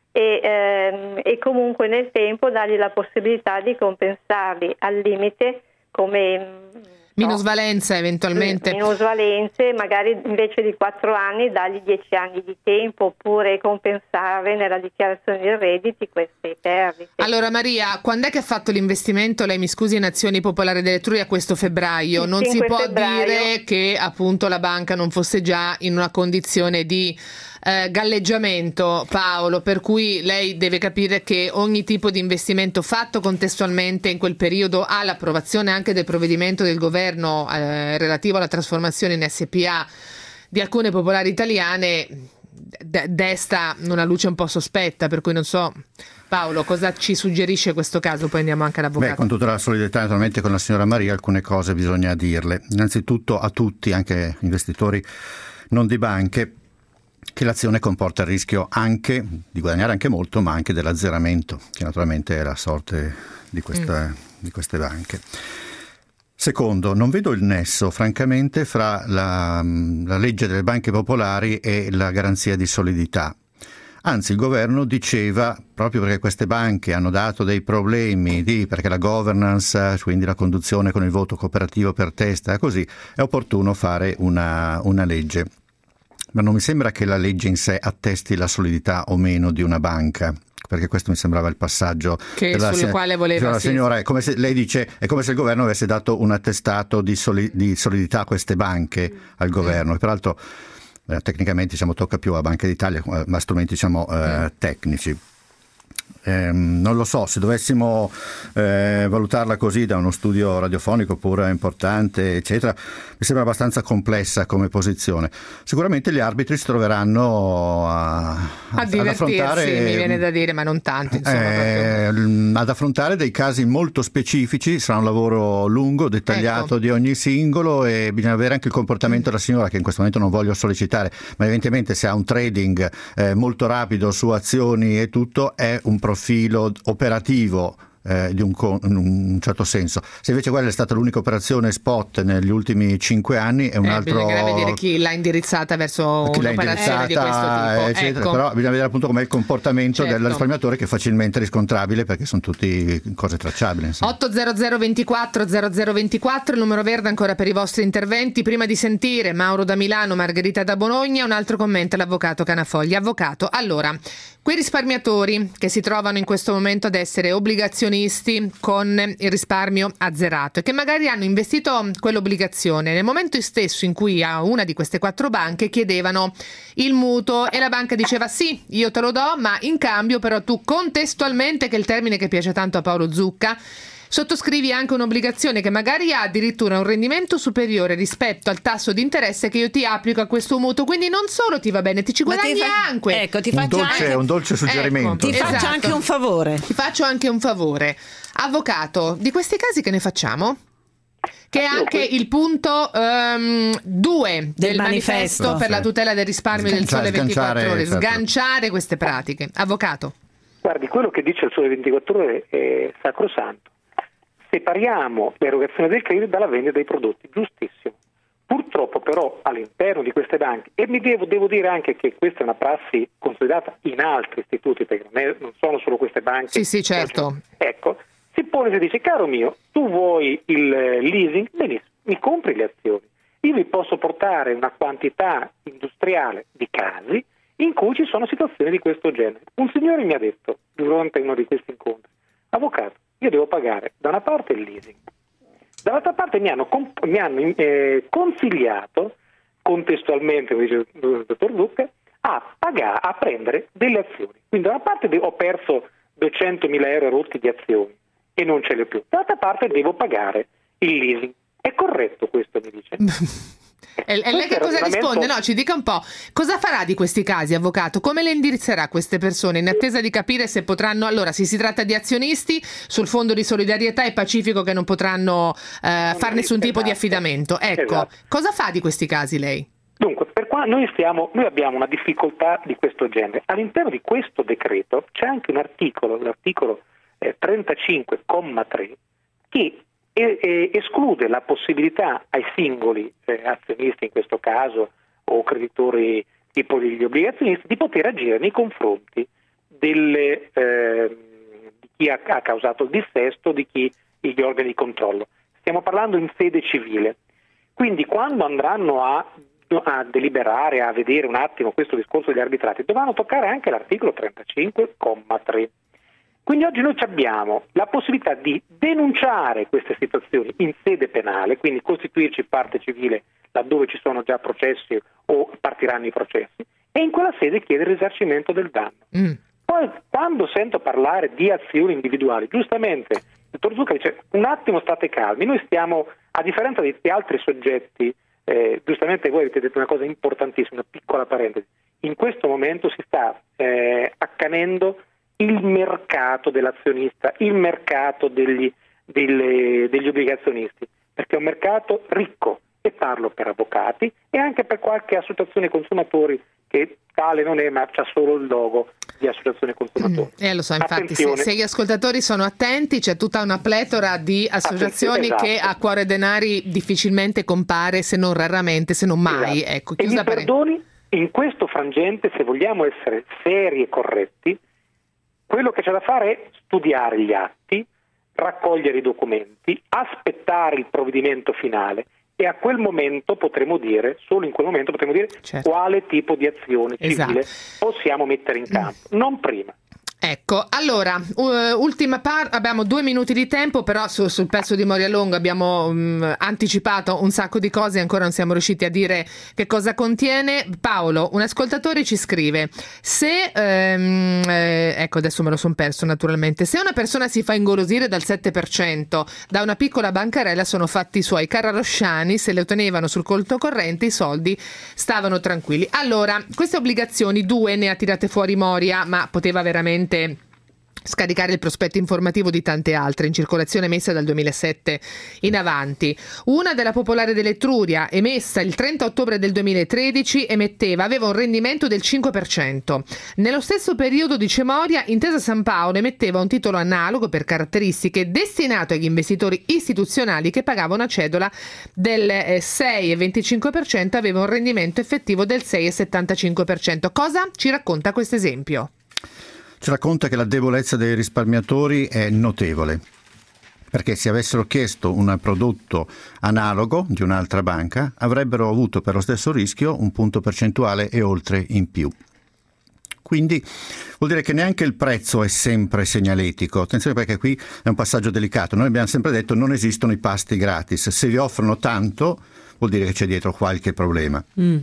e comunque nel tempo dargli la possibilità di compensarli al limite come minusvalenza eventualmente. Minusvalenze, magari invece di 4 anni dargli 10 anni di tempo, oppure compensare nella dichiarazione dei redditi queste perdite. Allora Maria, quando è che ha fatto l'investimento, lei mi scusi, in Azioni Popolari dell'Etruria questo febbraio? Non si può dire che appunto la banca non fosse già in una condizione di galleggiamento, Paolo, per cui lei deve capire che ogni tipo di investimento fatto contestualmente in quel periodo all'approvazione anche del provvedimento del governo relativo alla trasformazione in SPA di alcune popolari italiane desta una luce un po' sospetta, per cui non so, Paolo, cosa ci suggerisce questo caso? Poi andiamo anche all'avvocato. Con tutta la solidarietà naturalmente con la signora Maria, alcune cose bisogna dirle. Innanzitutto a tutti, anche investitori non di banche, che l'azione comporta il rischio anche di guadagnare anche molto, ma anche dell'azzeramento, che naturalmente è la sorte di queste banche. Secondo, non vedo il nesso, francamente, fra la legge delle banche popolari e la garanzia di solidità. Anzi, il governo diceva, proprio perché queste banche hanno dato dei problemi, perché la governance, quindi la conduzione con il voto cooperativo per testa, così, è opportuno fare una legge. Ma non mi sembra che la legge in sé attesti la solidità o meno di una banca, perché questo mi sembrava il passaggio sul quale voleva. La signora, è come se lei dice, è come se il governo avesse dato un attestato di solidità a queste banche al governo, che peraltro tecnicamente tocca più a Banca d'Italia, ma strumenti tecnici. Non lo so, se dovessimo valutarla così da uno studio radiofonico pure importante, eccetera, mi sembra abbastanza complessa come posizione. Sicuramente gli arbitri si troveranno ad divertirsi, mi viene da dire, ma non tanto, insomma, ad affrontare dei casi molto specifici. Sarà un lavoro lungo, dettagliato, di ogni singolo, e bisogna avere anche il comportamento della signora, che in questo momento non voglio sollecitare, ma evidentemente se ha un trading molto rapido su azioni e tutto, è un profilo operativo in un certo senso. Se invece quella è stata l'unica operazione spot negli ultimi 5 anni, è un altro. Bisogna vedere chi l'ha indirizzata verso un'operazione di questo tipo, eccetera. Però bisogna vedere appunto com'è il comportamento del risparmiatore, che è facilmente riscontrabile perché sono tutti cose tracciabili, insomma. 800 24 0024, il numero verde ancora per i vostri interventi. Prima di sentire Mauro da Milano, Margherita da Bologna, un altro commento all'avvocato Canafogli. Avvocato, allora, quei risparmiatori che si trovano in questo momento ad essere obbligazionisti con il risparmio azzerato e che magari hanno investito quell'obbligazione nel momento stesso in cui a una di queste 4 banche chiedevano il mutuo e la banca diceva sì, io te lo do, ma in cambio però tu contestualmente, che è il termine che piace tanto a Paolo Zucca, sottoscrivi anche un'obbligazione che magari ha addirittura un rendimento superiore rispetto al tasso di interesse che io ti applico a questo mutuo, quindi non solo ti va bene, ti ci guadagni anche. Ecco, ti faccio un dolce suggerimento. Ti faccio anche un favore. Ti faccio anche un favore. Avvocato, di questi casi che ne facciamo? Che è anche il punto 2 del manifesto per la tutela del risparmio del Sole 24 Ore, sganciare queste pratiche. Avvocato. Guardi, quello che dice il Sole 24 Ore è sacrosanto. Separiamo l'erogazione del credito dalla vendita dei prodotti, giustissimo. Purtroppo però all'interno di queste banche, e mi devo dire anche che questa è una prassi consolidata in altri istituti, perché non sono solo queste banche. Sì, certo. Ecco, si pone e si dice: caro mio, tu vuoi il leasing? Benissimo, mi compri le azioni. Io vi posso portare una quantità industriale di casi in cui ci sono situazioni di questo genere. Un signore mi ha detto durante uno di questi incontri: avvocato, io devo pagare da una parte il leasing, dall'altra parte mi hanno consigliato contestualmente, come dice il dottor Zucca, a prendere delle azioni. Quindi da una parte ho perso 200.000 euro rotti di azioni e non ce le ho più, dall'altra parte devo pagare il leasing. È corretto questo, mi dice? E lei che cosa risponde? No, ci dica un po'. Cosa farà di questi casi, avvocato? Come le indirizzerà queste persone in attesa di capire se potranno... Allora, se si tratta di azionisti sul Fondo di Solidarietà e Pacifico che non potranno fare nessun tipo di affidamento. Ecco, cosa fa di questi casi lei? Dunque, noi abbiamo una difficoltà di questo genere. All'interno di questo decreto c'è anche un articolo, l'articolo 35,3, che esclude la possibilità ai singoli azionisti, in questo caso, o creditori tipo gli obbligazionisti, di poter agire nei confronti di chi ha causato il dissesto, di chi gli organi di controllo. Stiamo parlando in sede civile. Quindi quando andranno a deliberare, a vedere un attimo questo discorso degli arbitrati, dovranno toccare anche l'articolo 35,3. Quindi oggi noi abbiamo la possibilità di denunciare queste situazioni in sede penale, quindi costituirci parte civile laddove ci sono già processi o partiranno i processi, e in quella sede chiedere il risarcimento del danno. Poi quando sento parlare di azioni individuali, giustamente il dottor Zucca dice: un attimo, state calmi, noi stiamo, a differenza di altri soggetti, giustamente voi avete detto una cosa importantissima, una piccola parentesi, in questo momento si sta accanendo il mercato dell'azionista, il mercato degli obbligazionisti, perché è un mercato ricco, e parlo per avvocati e anche per qualche associazione consumatori che tale non è, ma c'ha solo il logo di associazione consumatori. Lo so, infatti se gli ascoltatori sono attenti, c'è tutta una pletora di associazioni che a Cuore Denari difficilmente compare, se non raramente, se non mai. Ecco, e mi perdoni, in questo frangente, se vogliamo essere seri e corretti, quello che c'è da fare è studiare gli atti, raccogliere i documenti, aspettare il provvedimento finale, e a quel momento potremo dire, solo in quel momento potremo dire, quale tipo di azione civile possiamo mettere in campo, non prima. Ecco, allora, ultima parte, abbiamo 2 minuti di tempo, però sul pezzo di Moria Longa abbiamo anticipato un sacco di cose e ancora non siamo riusciti a dire che cosa contiene. Paolo, un ascoltatore ci scrive, se, ecco adesso me lo son perso naturalmente, se una persona si fa ingolosire dal 7% da una piccola bancarella sono fatti suoi, Carrarosciani, se le ottenevano sul conto corrente i soldi stavano tranquilli. Allora, queste obbligazioni 2 ne ha tirate fuori Moria, ma poteva veramente scaricare il prospetto informativo di tante altre in circolazione messa dal 2007 in avanti. Una della Popolare dell'Etruria, emessa il 30 ottobre del 2013, aveva un rendimento del 5%. Nello stesso periodo, dice Moria, Intesa San Paolo emetteva un titolo analogo per caratteristiche destinato agli investitori istituzionali che pagava una cedola del 6,25%, aveva un rendimento effettivo del 6,75%. Cosa ci racconta questo esempio? Ci racconta che la debolezza dei risparmiatori è notevole, perché se avessero chiesto un prodotto analogo di un'altra banca avrebbero avuto per lo stesso rischio un punto percentuale e oltre in più. Quindi vuol dire che neanche il prezzo è sempre segnaletico. Attenzione, perché qui è un passaggio delicato. Noi abbiamo sempre detto non esistono i pasti gratis. Se vi offrono tanto vuol dire che c'è dietro qualche problema.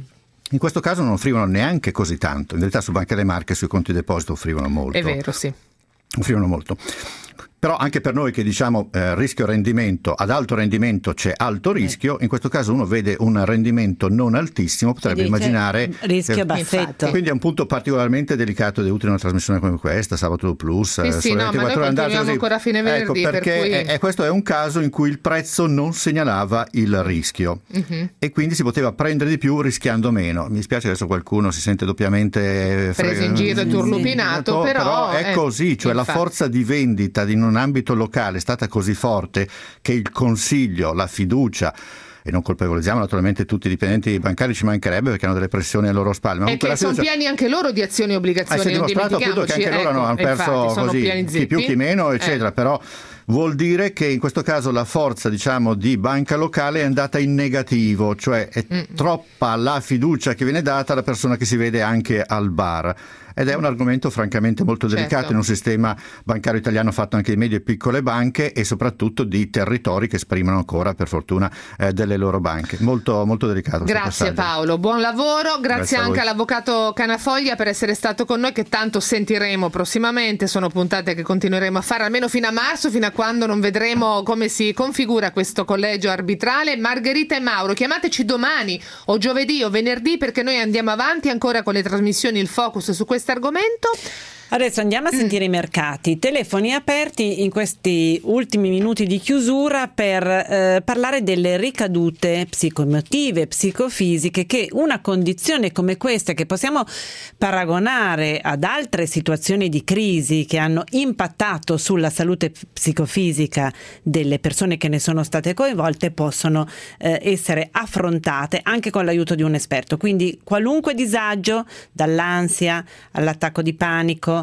In questo caso non offrivano neanche così tanto. In realtà su Banca delle Marche, sui conti deposito offrivano molto. È vero, sì. Offrivano molto. Però anche per noi che diciamo rischio-rendimento, ad alto rendimento c'è alto rischio, in questo caso uno vede un rendimento non altissimo, potrebbe immaginare rischio bassetto. Quindi è un punto particolarmente delicato ed è utile una trasmissione come questa, Sabato Plus. Sì, no, ma noi continuiamo ancora a fine venerdì. Ecco, perché per cui... questo è un caso in cui il prezzo non segnalava il rischio e quindi si poteva prendere di più rischiando meno. Mi spiace adesso qualcuno si sente doppiamente preso in giro e turlupinato, però è così, cioè infatti. La forza di vendita di un ambito locale è stata così forte che il consiglio, la fiducia, e non colpevolizziamo naturalmente tutti i dipendenti bancari, ci mancherebbe perché hanno delle pressioni alle loro spalle. E che sono pieni anche loro di azioni e obbligazioni, si è dimostrato appunto che anche loro hanno perso così, chi più chi meno, eccetera, però vuol dire che in questo caso la forza, diciamo, di banca locale è andata in negativo, cioè è troppa la fiducia che viene data alla persona che si vede anche al bar. Ed è un argomento francamente molto delicato in un sistema bancario italiano fatto anche di medie e piccole banche e soprattutto di territori che esprimono ancora, per fortuna, delle loro banche. Molto, molto delicato. Grazie Paolo, buon lavoro, grazie anche all'avvocato Canafoglia per essere stato con noi, che tanto sentiremo prossimamente. Sono puntate che continueremo a fare almeno fino a marzo, fino a quando non vedremo come si configura questo collegio arbitrale. Margherita e Mauro, chiamateci domani o giovedì o venerdì, perché noi andiamo avanti ancora con le trasmissioni, il focus su questo argomento. Adesso andiamo a sentire i mercati. Telefoni aperti in questi ultimi minuti di chiusura per parlare delle ricadute psicoemotive, psicofisiche che una condizione come questa, che possiamo paragonare ad altre situazioni di crisi che hanno impattato sulla salute psicofisica delle persone che ne sono state coinvolte, possono essere affrontate anche con l'aiuto di un esperto. Quindi qualunque disagio, dall'ansia all'attacco di panico,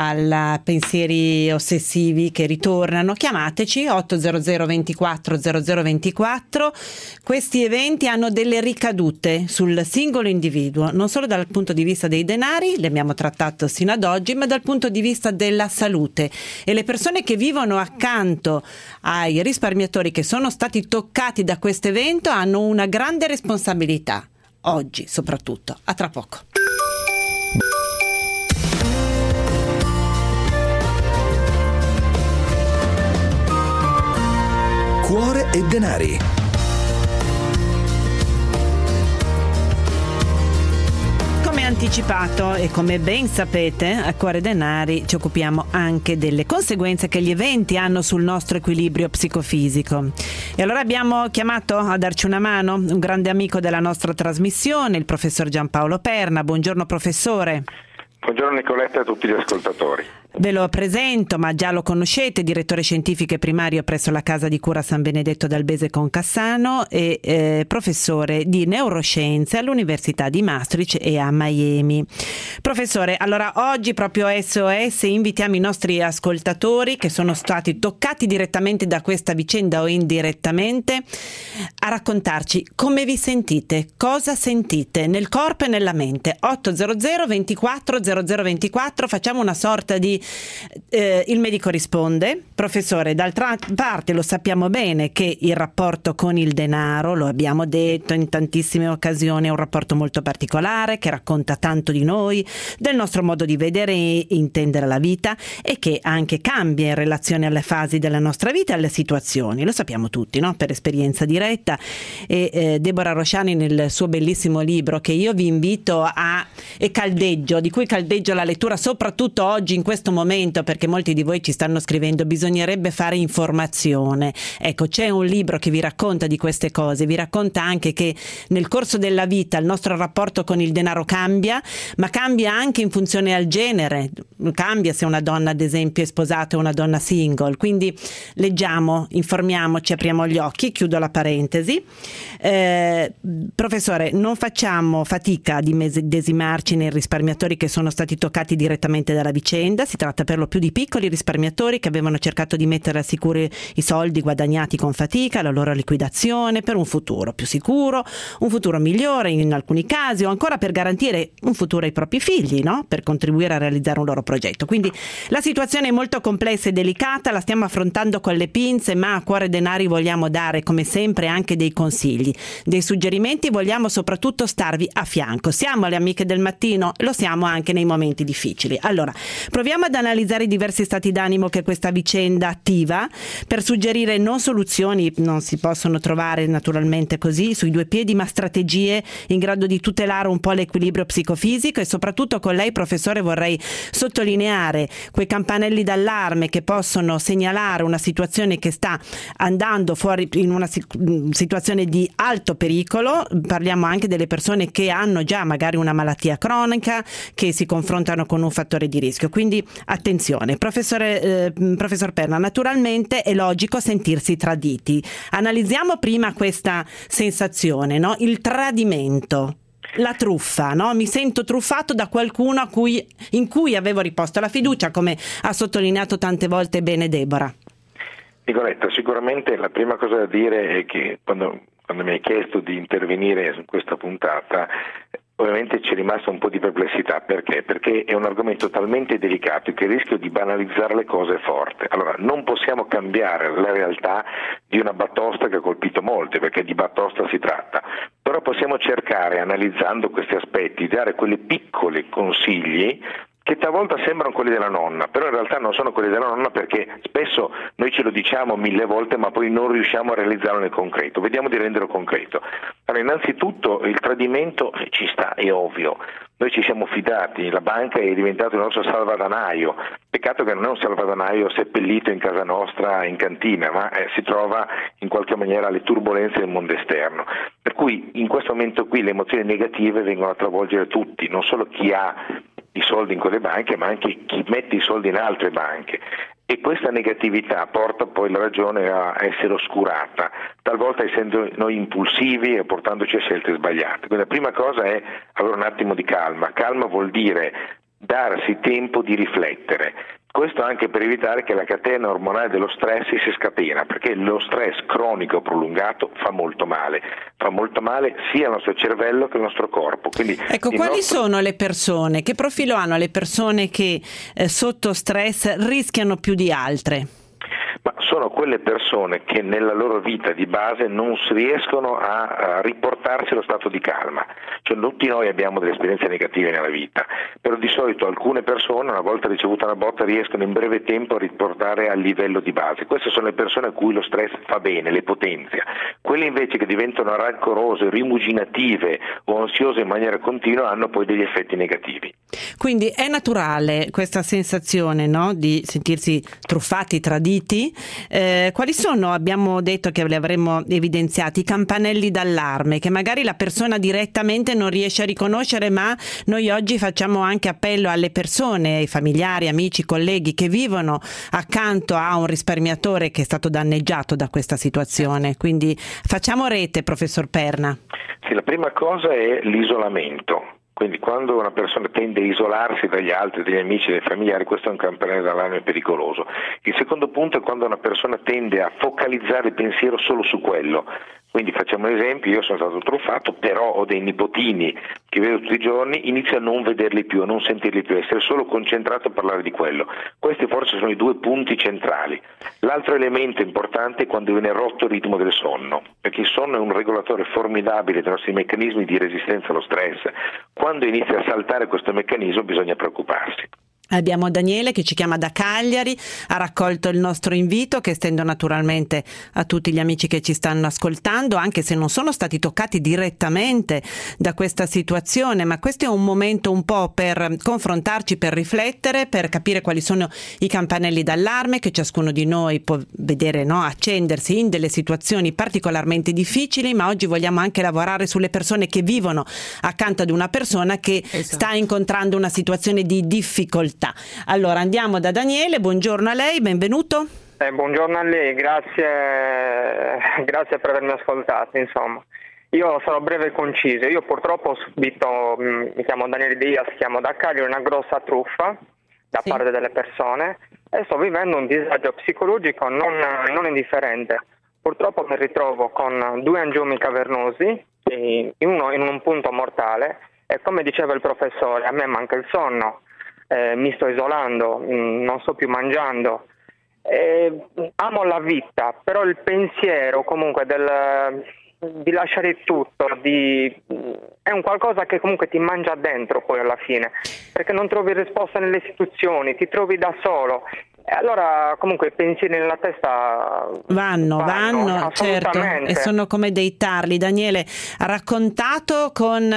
a pensieri ossessivi che ritornano, chiamateci 800 24 0024. Questi eventi hanno delle ricadute sul singolo individuo, non solo dal punto di vista dei denari, li abbiamo trattato sino ad oggi, ma dal punto di vista della salute, e le persone che vivono accanto ai risparmiatori che sono stati toccati da questo evento hanno una grande responsabilità, oggi soprattutto. A tra poco. Cuore e denari. Come anticipato e come ben sapete, a Cuore Denari ci occupiamo anche delle conseguenze che gli eventi hanno sul nostro equilibrio psicofisico. E allora abbiamo chiamato a darci una mano un grande amico della nostra trasmissione, il professor Giampaolo Perna. Buongiorno professore. Buongiorno Nicoletta e a tutti gli ascoltatori. Ve lo presento, ma già lo conoscete, direttore scientifico e primario presso la Casa di Cura San Benedetto d'Albese con Cassano e professore di neuroscienze all'Università di Maastricht e a Miami. Professore, allora oggi proprio SOS invitiamo i nostri ascoltatori che sono stati toccati direttamente da questa vicenda o indirettamente a raccontarci come vi sentite, cosa sentite nel corpo e nella mente. 800 24 0024, facciamo una sorta di il medico risponde. Professore, d'altra parte lo sappiamo bene che il rapporto con il denaro, lo abbiamo detto in tantissime occasioni, è un rapporto molto particolare che racconta tanto di noi, del nostro modo di vedere e intendere la vita, e che anche cambia in relazione alle fasi della nostra vita e alle situazioni. Lo sappiamo tutti, no? Per esperienza diretta. E Deborah Rosciani, nel suo bellissimo libro, che io vi invito di cui caldeggio la lettura soprattutto oggi in questo momento, perché molti di voi ci stanno scrivendo bisognerebbe fare informazione. Ecco, c'è un libro che vi racconta di queste cose, vi racconta anche che nel corso della vita il nostro rapporto con il denaro cambia, ma cambia anche in funzione al genere, cambia se una donna ad esempio è sposata o una donna single. Quindi leggiamo, informiamoci, apriamo gli occhi. Chiudo la parentesi. Professore, non facciamo fatica a medesimarci nei risparmiatori che sono stati toccati direttamente dalla vicenda. Si tratta per lo più di piccoli risparmiatori che avevano cercato di mettere al sicuro i soldi guadagnati con fatica, la loro liquidazione, per un futuro più sicuro, un futuro migliore in alcuni casi, o ancora per garantire un futuro ai propri figli, no? Per contribuire a realizzare un loro progetto. Quindi la situazione è molto complessa e delicata, la stiamo affrontando con le pinze, ma a Cuore Denari vogliamo dare come sempre anche dei consigli, dei suggerimenti, vogliamo soprattutto starvi a fianco. Siamo le amiche del mattino, lo siamo anche nei momenti difficili. Allora, proviamo ad analizzare i diversi stati d'animo che questa vicenda attiva per suggerire non soluzioni, non si possono trovare naturalmente così sui due piedi, ma strategie in grado di tutelare un po' l'equilibrio psicofisico. E soprattutto con lei, professore, vorrei sottolineare quei campanelli d'allarme che possono segnalare una situazione che sta andando fuori in una situazione di alto pericolo. Parliamo anche delle persone che hanno già magari una malattia cronica, che si confrontano con un fattore di rischio. Quindi attenzione. Professor Perna, naturalmente è logico sentirsi traditi. Analizziamo prima questa sensazione, no? Il tradimento. La truffa, no? Mi sento truffato da qualcuno in cui avevo riposto la fiducia, come ha sottolineato tante volte bene Deborah. Nicoletta, sicuramente la prima cosa da dire è che quando mi hai chiesto di intervenire su questa puntata, ovviamente c'è rimasta un po' di perplessità. Perché? Perché è un argomento talmente delicato che il rischio di banalizzare le cose è forte. Allora, non possiamo cambiare la realtà di una batosta che ha colpito molti, perché di batosta si tratta. Però possiamo cercare, analizzando questi aspetti, di dare quei piccoli consigli che talvolta sembrano quelli della nonna, però in realtà non sono quelli della nonna, perché spesso noi ce lo diciamo 1000 volte ma poi non riusciamo a realizzarlo nel concreto. Vediamo di renderlo concreto. Allora, innanzitutto il tradimento ci sta, è ovvio. Noi ci siamo fidati, la banca è diventato il nostro salvadanaio. Peccato che non è un salvadanaio seppellito in casa nostra in cantina, ma si trova in qualche maniera alle turbolenze del mondo esterno. Per cui in questo momento qui le emozioni negative vengono a travolgere tutti, non solo chi ha i soldi in quelle banche, ma anche chi mette i soldi in altre banche. E questa negatività porta poi la ragione a essere oscurata, talvolta essendo noi impulsivi e portandoci a scelte sbagliate. Quindi la prima cosa è avere un attimo di calma. Calma vuol dire darsi tempo di riflettere. Questo anche per evitare che la catena ormonale dello stress si scatena, perché lo stress cronico prolungato fa molto male sia al nostro cervello che al nostro corpo. Quindi quali sono le persone, che profilo hanno le persone che sotto stress rischiano più di altre? Ma sono quelle persone che nella loro vita di base non si riescono a riportarsi allo stato di calma. Cioè, tutti noi abbiamo delle esperienze negative nella vita, però di solito alcune persone, una volta ricevuta una botta, riescono in breve tempo a riportare al livello di base. Queste sono le persone a cui lo stress fa bene, le potenzia. Quelle invece che diventano rancorose, rimuginative o ansiose in maniera continua hanno poi degli effetti negativi. Quindi è naturale questa sensazione, no? Di sentirsi truffati, traditi. Quali sono, abbiamo detto che li avremmo evidenziati, i campanelli d'allarme che magari la persona direttamente non riesce a riconoscere, ma noi oggi facciamo anche appello alle persone, ai familiari, amici, colleghi che vivono accanto a un risparmiatore che è stato danneggiato da questa situazione. Quindi facciamo rete, professor Perna. Sì, la prima cosa è l'isolamento. Quindi quando una persona tende a isolarsi dagli altri, dagli amici, dai familiari, questo è un campanello d'allarme pericoloso. Il secondo punto è quando una persona tende a focalizzare il pensiero solo su quello, Quindi facciamo un esempio, io sono stato truffato, però ho dei nipotini che vedo tutti i giorni, inizio a non vederli più, a non sentirli più, a essere solo concentrato a parlare di quello. Questi forse sono i due punti centrali. L'altro elemento importante è quando viene rotto il ritmo del sonno, perché il sonno è un regolatore formidabile dei nostri meccanismi di resistenza allo stress. Quando inizia a saltare questo meccanismo bisogna preoccuparsi. Abbiamo Daniele che ci chiama da Cagliari, ha raccolto il nostro invito che estendo naturalmente a tutti gli amici che ci stanno ascoltando, anche se non sono stati toccati direttamente da questa situazione, ma questo è un momento un po' per confrontarci, per riflettere, per capire quali sono i campanelli d'allarme che ciascuno di noi può vedere, no, accendersi in delle situazioni particolarmente difficili, ma oggi vogliamo anche lavorare sulle persone che vivono accanto ad una persona che sta incontrando una situazione di difficoltà. Allora andiamo da Daniele, buongiorno a lei, benvenuto. Buongiorno a lei, grazie per avermi ascoltato. Insomma, io sarò breve e conciso. Io purtroppo ho subito, mi chiamo Daniele Diaz, chiamo da Cagliari, una grossa truffa da parte delle persone e sto vivendo un disagio psicologico non indifferente. Purtroppo mi ritrovo con 2 angiomi cavernosi, uno in un punto mortale, e come diceva il professore, a me manca il sonno. Mi sto isolando, non sto più mangiando, amo la vita, però il pensiero comunque di lasciare tutto, è un qualcosa che comunque ti mangia dentro poi alla fine, perché non trovi risposta nelle istituzioni, ti trovi da solo. E allora comunque i pensieri nella testa vanno certo, e sono come dei tarli. Daniele ha raccontato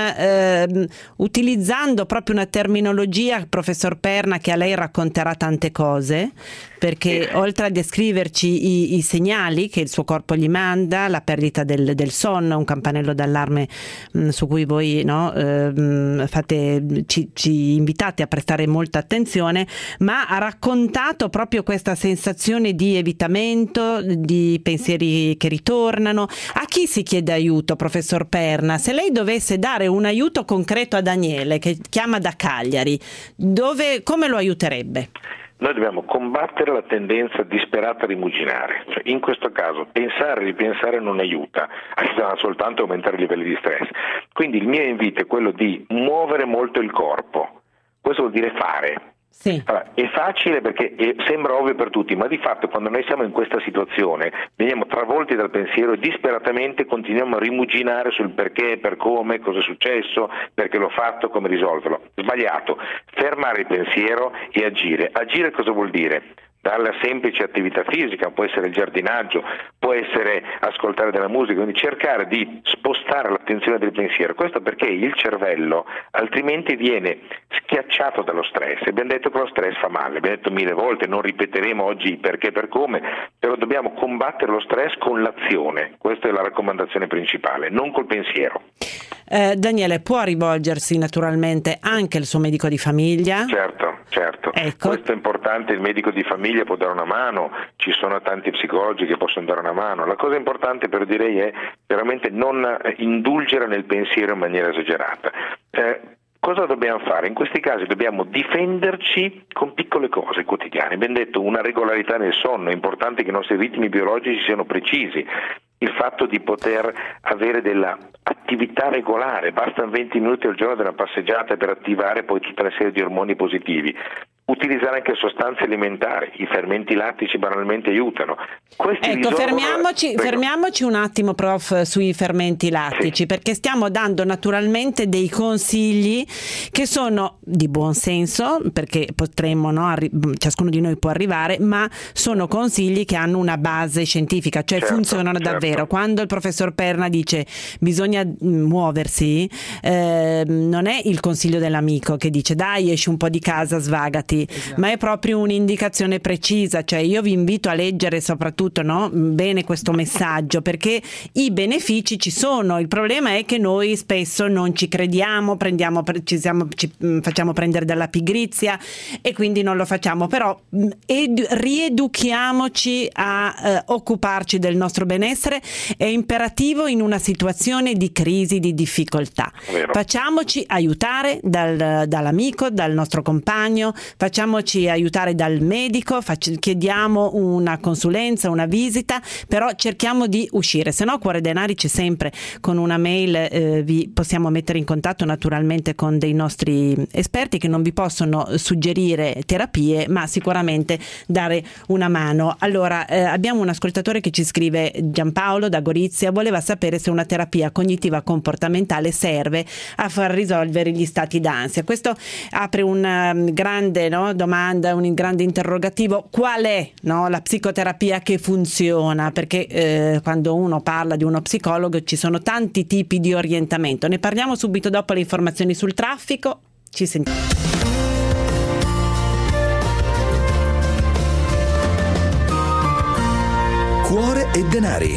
utilizzando proprio una terminologia, professor Perna, che a lei racconterà tante cose, perché oltre a descriverci i segnali che il suo corpo gli manda, la perdita del sonno, un campanello d'allarme su cui voi ci invitate a prestare molta attenzione, ma ha raccontato proprio questa sensazione di evitamento, di pensieri che ritornano. A chi si chiede aiuto, professor Perna? Se lei dovesse dare un aiuto concreto a Daniele che chiama da Cagliari, come lo aiuterebbe? Noi dobbiamo combattere la tendenza disperata a rimuginare, cioè, in questo caso ripensare non aiuta soltanto a aumentare i livelli di stress. Quindi il mio invito è quello di muovere molto il corpo. Questo vuol dire fare. Sì. Allora, è facile perché sembra ovvio per tutti, ma di fatto quando noi siamo in questa situazione veniamo travolti dal pensiero e disperatamente continuiamo a rimuginare sul perché, per come, cosa è successo, perché l'ho fatto, come risolverlo. Sbagliato. Fermare il pensiero e agire. Agire cosa vuol dire? Dalla semplice attività fisica, può essere il giardinaggio, può essere ascoltare della musica, quindi cercare di spostare l'attenzione del pensiero. Questo perché il cervello altrimenti viene schiacciato dallo stress. Abbiamo detto che lo stress fa male, abbiamo detto 1000 volte, non ripeteremo oggi perché, per come, però dobbiamo combattere lo stress con l'azione. Questa è la raccomandazione principale, non col pensiero. Daniele, può rivolgersi naturalmente anche al suo medico di famiglia? Certo. Ecco. Questo è importante, il medico di famiglia può dare una mano, ci sono tanti psicologi che possono dare una mano. La cosa importante però direi è veramente non indulgere nel pensiero in maniera esagerata. Cosa dobbiamo fare? In questi casi dobbiamo difenderci con piccole cose quotidiane. Abbiamo detto una regolarità nel sonno, è importante che i nostri ritmi biologici siano precisi. Il fatto di poter avere della attività regolare, bastano 20 minuti al giorno della passeggiata per attivare poi tutta una serie di ormoni positivi. Utilizzare anche sostanze alimentari, i fermenti lattici banalmente aiutano. Fermiamoci un attimo, prof, sui fermenti lattici, perché stiamo dando naturalmente dei consigli che sono di buon senso, perché potremmo, ciascuno di noi può arrivare, ma sono consigli che hanno una base scientifica, cioè funzionano davvero. Quando il professor Perna dice bisogna muoversi, non è il consiglio dell'amico che dice dai, esci un po' di casa, svagati. Ma è proprio un'indicazione precisa, cioè io vi invito a leggere soprattutto bene questo messaggio, perché i benefici ci sono. Il problema è che noi spesso non ci crediamo, ci facciamo prendere dalla pigrizia e quindi non lo facciamo, però rieduchiamoci a occuparci del nostro benessere, è imperativo in una situazione di crisi, di difficoltà. Facciamoci aiutare dall'amico, dal nostro compagno, facciamoci aiutare dal medico, chiediamo una consulenza, una visita, però cerchiamo di uscire, se no Cuore Denari c'è sempre, con una mail vi possiamo mettere in contatto naturalmente con dei nostri esperti che non vi possono suggerire terapie, ma sicuramente dare una mano. Allora, abbiamo un ascoltatore che ci scrive, Giampaolo da Gorizia, voleva sapere se una terapia cognitiva comportamentale serve a far risolvere gli stati d'ansia. Questo apre una grande domanda, un grande interrogativo: qual è la psicoterapia che funziona? Perché quando uno parla di uno psicologo ci sono tanti tipi di orientamento. Ne parliamo subito dopo le informazioni sul traffico. Ci sentiamo. Cuore e Denari.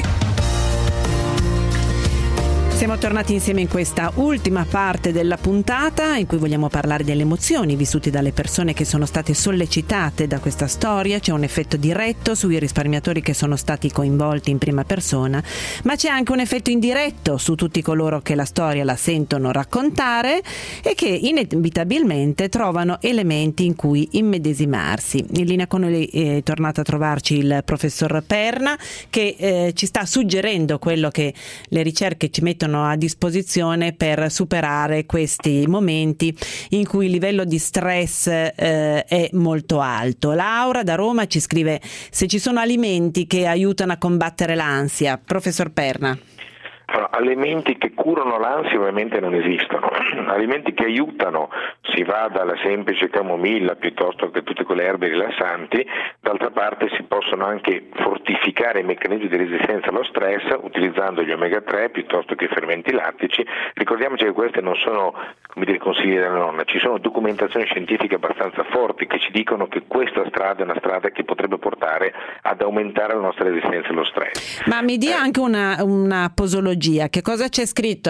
Siamo tornati insieme in questa ultima parte della puntata in cui vogliamo parlare delle emozioni vissute dalle persone che sono state sollecitate da questa storia. C'è un effetto diretto sui risparmiatori che sono stati coinvolti in prima persona, ma c'è anche un effetto indiretto su tutti coloro che la storia la sentono raccontare e che inevitabilmente trovano elementi in cui immedesimarsi. In linea con noi è tornato a trovarci il professor Perna, che ci sta suggerendo quello che le ricerche ci mettono a disposizione per superare questi momenti in cui il livello di stress è molto alto. Laura da Roma ci scrive se ci sono alimenti che aiutano a combattere l'ansia. Professor Perna. Allora, alimenti che curano l'ansia ovviamente non esistono, alimenti che aiutano, si va dalla semplice camomilla piuttosto che tutte quelle erbe rilassanti. D'altra parte si possono anche fortificare i meccanismi di resistenza allo stress utilizzando gli omega 3 piuttosto che i fermenti lattici. Ricordiamoci che queste non sono consigli della nonna, ci sono documentazioni scientifiche abbastanza forti che ci dicono che questa strada è una strada che potrebbe portare ad aumentare la nostra resistenza allo stress. Ma mi dia anche una posologia. Che cosa c'è scritto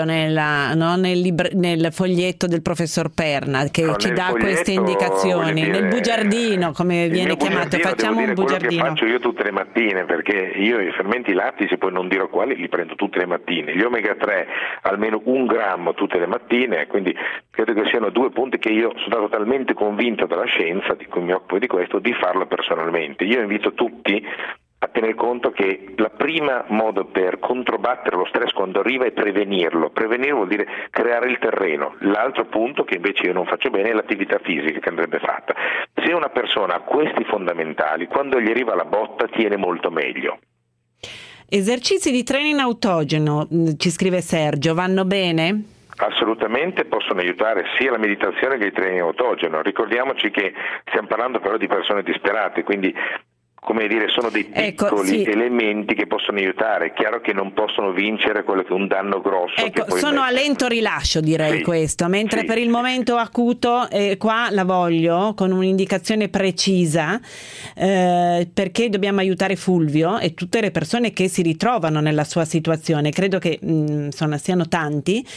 nel foglietto del professor Perna che ci dà queste indicazioni? Nel bugiardino, come viene chiamato, facciamo un bugiardino. Quello che faccio io tutte le mattine, perché io i fermenti lattici, poi non dirò quali, li prendo tutte le mattine. Gli omega 3 almeno 1 grammo tutte le mattine, quindi credo che siano 2 punti che io sono stato talmente convinto dalla scienza, di cui mi occupo di questo, di farlo personalmente. Io invito tutti a tener conto che la prima modo per controbattere lo stress quando arriva è prevenirlo. Prevenire vuol dire creare il terreno. L'altro punto che invece io non faccio bene è l'attività fisica che andrebbe fatta. Se una persona ha questi fondamentali, quando gli arriva la botta tiene molto meglio. Esercizi di training autogeno, ci scrive Sergio, vanno bene? Assolutamente, possono aiutare sia la meditazione che il training autogeno. Ricordiamoci che stiamo parlando però di persone disperate, quindi sono dei piccoli elementi che possono aiutare. È chiaro che non possono vincere quello che è un danno grosso. Sono a lento rilascio, direi, questo, mentre per il momento acuto qua la voglio con un'indicazione precisa, perché dobbiamo aiutare Fulvio e tutte le persone che si ritrovano nella sua situazione. Credo che siano tanti.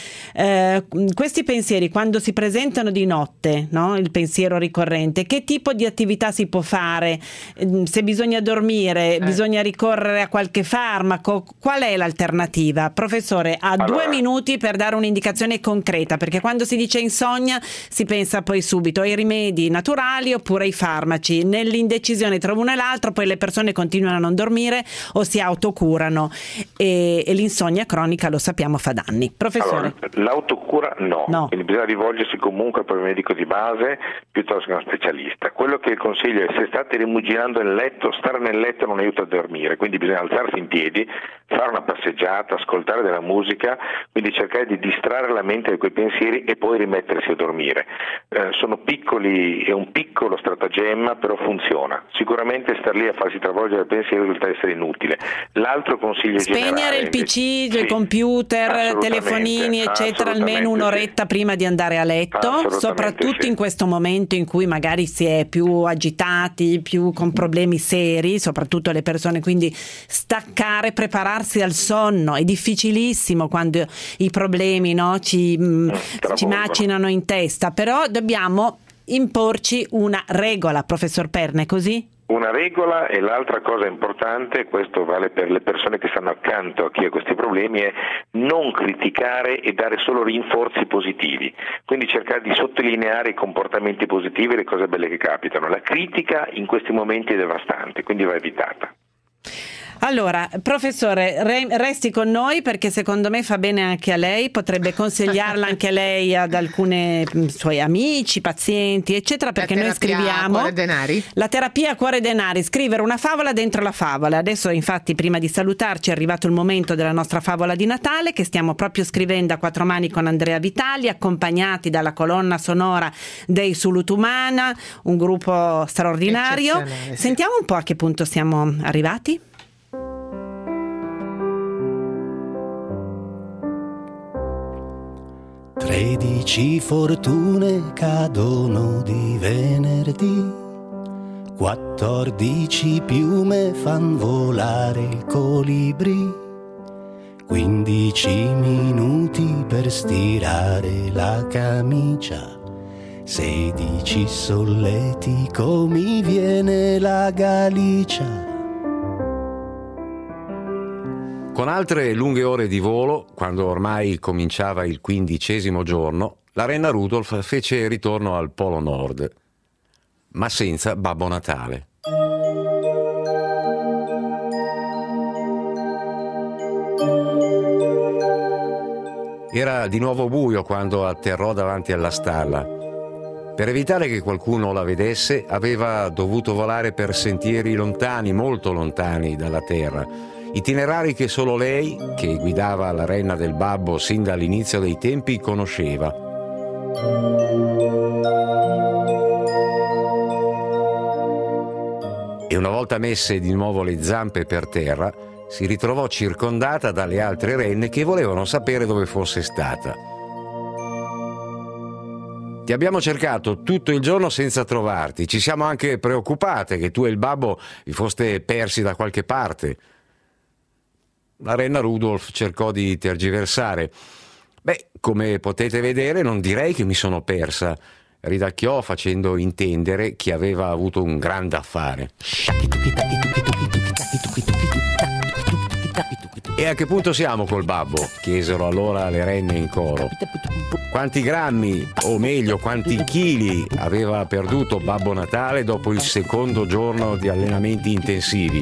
Questi pensieri, quando si presentano di notte, il pensiero ricorrente, che tipo di attività si può fare? Se bisogna dormire, bisogna ricorrere a qualche farmaco, qual è l'alternativa? Professore, ha 2 minuti per dare un'indicazione concreta, perché quando si dice insonnia si pensa poi subito ai rimedi naturali oppure ai farmaci. Nell'indecisione tra uno e l'altro poi le persone continuano a non dormire o si autocurano e l'insonnia cronica, lo sappiamo, fa danni. Professore. L'autocura no, quindi bisogna rivolgersi comunque al medico di base piuttosto che a uno specialista. Quello che consiglio è, se state rimuginando nel letto, stare nel letto non aiuta a dormire, quindi bisogna alzarsi in piedi, fare una passeggiata, ascoltare della musica, quindi cercare di distrarre la mente da quei pensieri e poi rimettersi a dormire. Sono piccoli, è un piccolo stratagemma, però funziona. Sicuramente star lì a farsi travolgere dal pensiero risulta essere inutile. L'altro consiglio generale: spegnere il PC, il computer, telefonini, eccetera, almeno un'oretta prima di andare a letto, soprattutto in questo momento in cui magari si è più agitati, più con problemi seri, soprattutto le persone, quindi staccare, prepararsi al sonno. È difficilissimo quando i problemi ci macinano in testa, però dobbiamo imporci una regola, professor Perna, è così? una regola, e l'altra cosa importante, questo vale per le persone che stanno accanto a chi ha questi problemi, è non criticare e dare solo rinforzi positivi, quindi cercare di sottolineare i comportamenti positivi e le cose belle che capitano. La critica in questi momenti è devastante, quindi va evitata. Allora, professore, resti con noi, perché secondo me fa bene anche a lei, potrebbe consigliarla anche lei ad alcuni suoi amici, pazienti, eccetera, perché noi scriviamo Cuore Denari. La terapia Cuore Denari, scrivere una favola dentro la favola. Adesso infatti, prima di salutarci, è arrivato il momento della nostra favola di Natale, che stiamo proprio scrivendo a quattro mani con Andrea Vitali, accompagnati dalla colonna sonora dei Sulutumana, un gruppo straordinario. Sì. Sentiamo un po' a che punto siamo arrivati. 13 fortune cadono di venerdì, 14 piume fan volare il colibrì, 15 minuti per stirare la camicia, 16 solletico mi viene la Galicia. Con altre lunghe ore di volo, quando ormai cominciava il 15° giorno, la renna Rudolph fece ritorno al Polo Nord, ma senza Babbo Natale. Era di nuovo buio quando atterrò davanti alla stalla. Per evitare che qualcuno la vedesse, aveva dovuto volare per sentieri lontani, molto lontani dalla terra. Itinerari che solo lei, che guidava la renna del babbo sin dall'inizio dei tempi, conosceva. E una volta messe di nuovo le zampe per terra, si ritrovò circondata dalle altre renne che volevano sapere dove fosse stata. Ti abbiamo cercato tutto il giorno senza trovarti, ci siamo anche preoccupate che tu e il babbo vi foste persi da qualche parte. La renna Rudolph cercò di tergiversare. Beh, come potete vedere, non direi che mi sono persa. Ridacchiò facendo intendere che aveva avuto un grande affare. E a che punto siamo col babbo? Chiesero allora le renne in coro. Quanti grammi, o meglio quanti chili, aveva perduto Babbo Natale dopo il secondo giorno di allenamenti intensivi?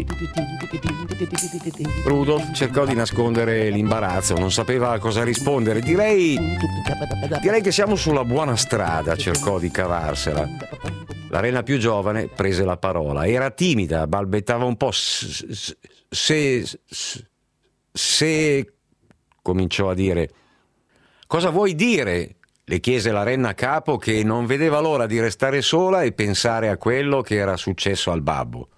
Rudolph cercò di nascondere l'imbarazzo, non sapeva cosa rispondere. Direi che siamo sulla buona strada, cercò di cavarsela. La renna più giovane prese la parola. Era timida, balbettava un po'. Se cominciò a dire. Cosa vuoi dire? Le chiese la renna capo, che non vedeva l'ora di restare sola e pensare a quello che era successo al babbo.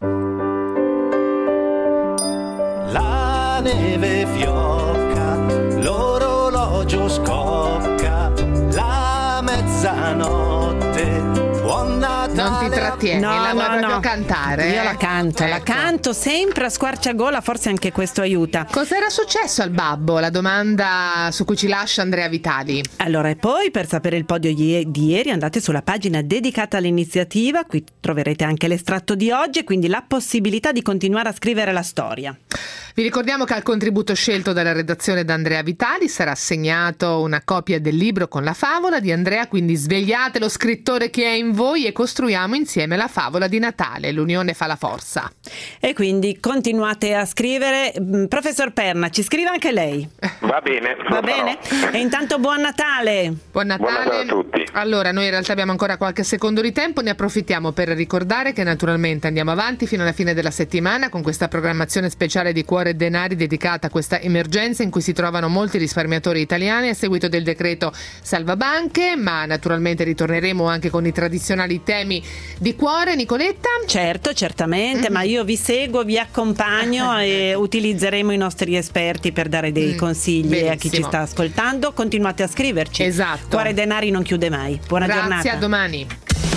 La neve fiocca, l'orologio scocca, la mezzanotte, buon Natale. Non ti trattieni, la vuoi proprio cantare? Io la canto sempre a squarciagola, forse anche questo aiuta. Cos'era successo al babbo? La domanda su cui ci lascia Andrea Vitali. Allora, e poi per sapere il podio di ieri andate sulla pagina dedicata all'iniziativa, qui troverete anche l'estratto di oggi e quindi la possibilità di continuare a scrivere la storia. Vi ricordiamo che al contributo scelto dalla redazione da Andrea Vitali sarà assegnato una copia del libro con la favola di Andrea, quindi svegliate lo scrittore che è in voi e costruiamo insieme la favola di Natale. L'unione fa la forza. E quindi continuate a scrivere. Professor Perna, ci scrive anche lei? Va bene. Va bene? E intanto buon Natale. Buon Natale. Buon Natale a tutti. Allora, noi in realtà abbiamo ancora qualche secondo di tempo, ne approfittiamo per ricordare che naturalmente andiamo avanti fino alla fine della settimana con questa programmazione speciale di Cuore Denari dedicata a questa emergenza in cui si trovano molti risparmiatori italiani a seguito del decreto salvabanche, ma naturalmente ritorneremo anche con i tradizionali temi di cuore. Nicoletta? Certo, certamente, ma io vi seguo, vi accompagno e utilizzeremo i nostri esperti per dare dei consigli benissimo. A chi ci sta ascoltando. Continuate a scriverci. Esatto. Cuore Denari non chiude mai. Buona giornata. Grazie, a domani.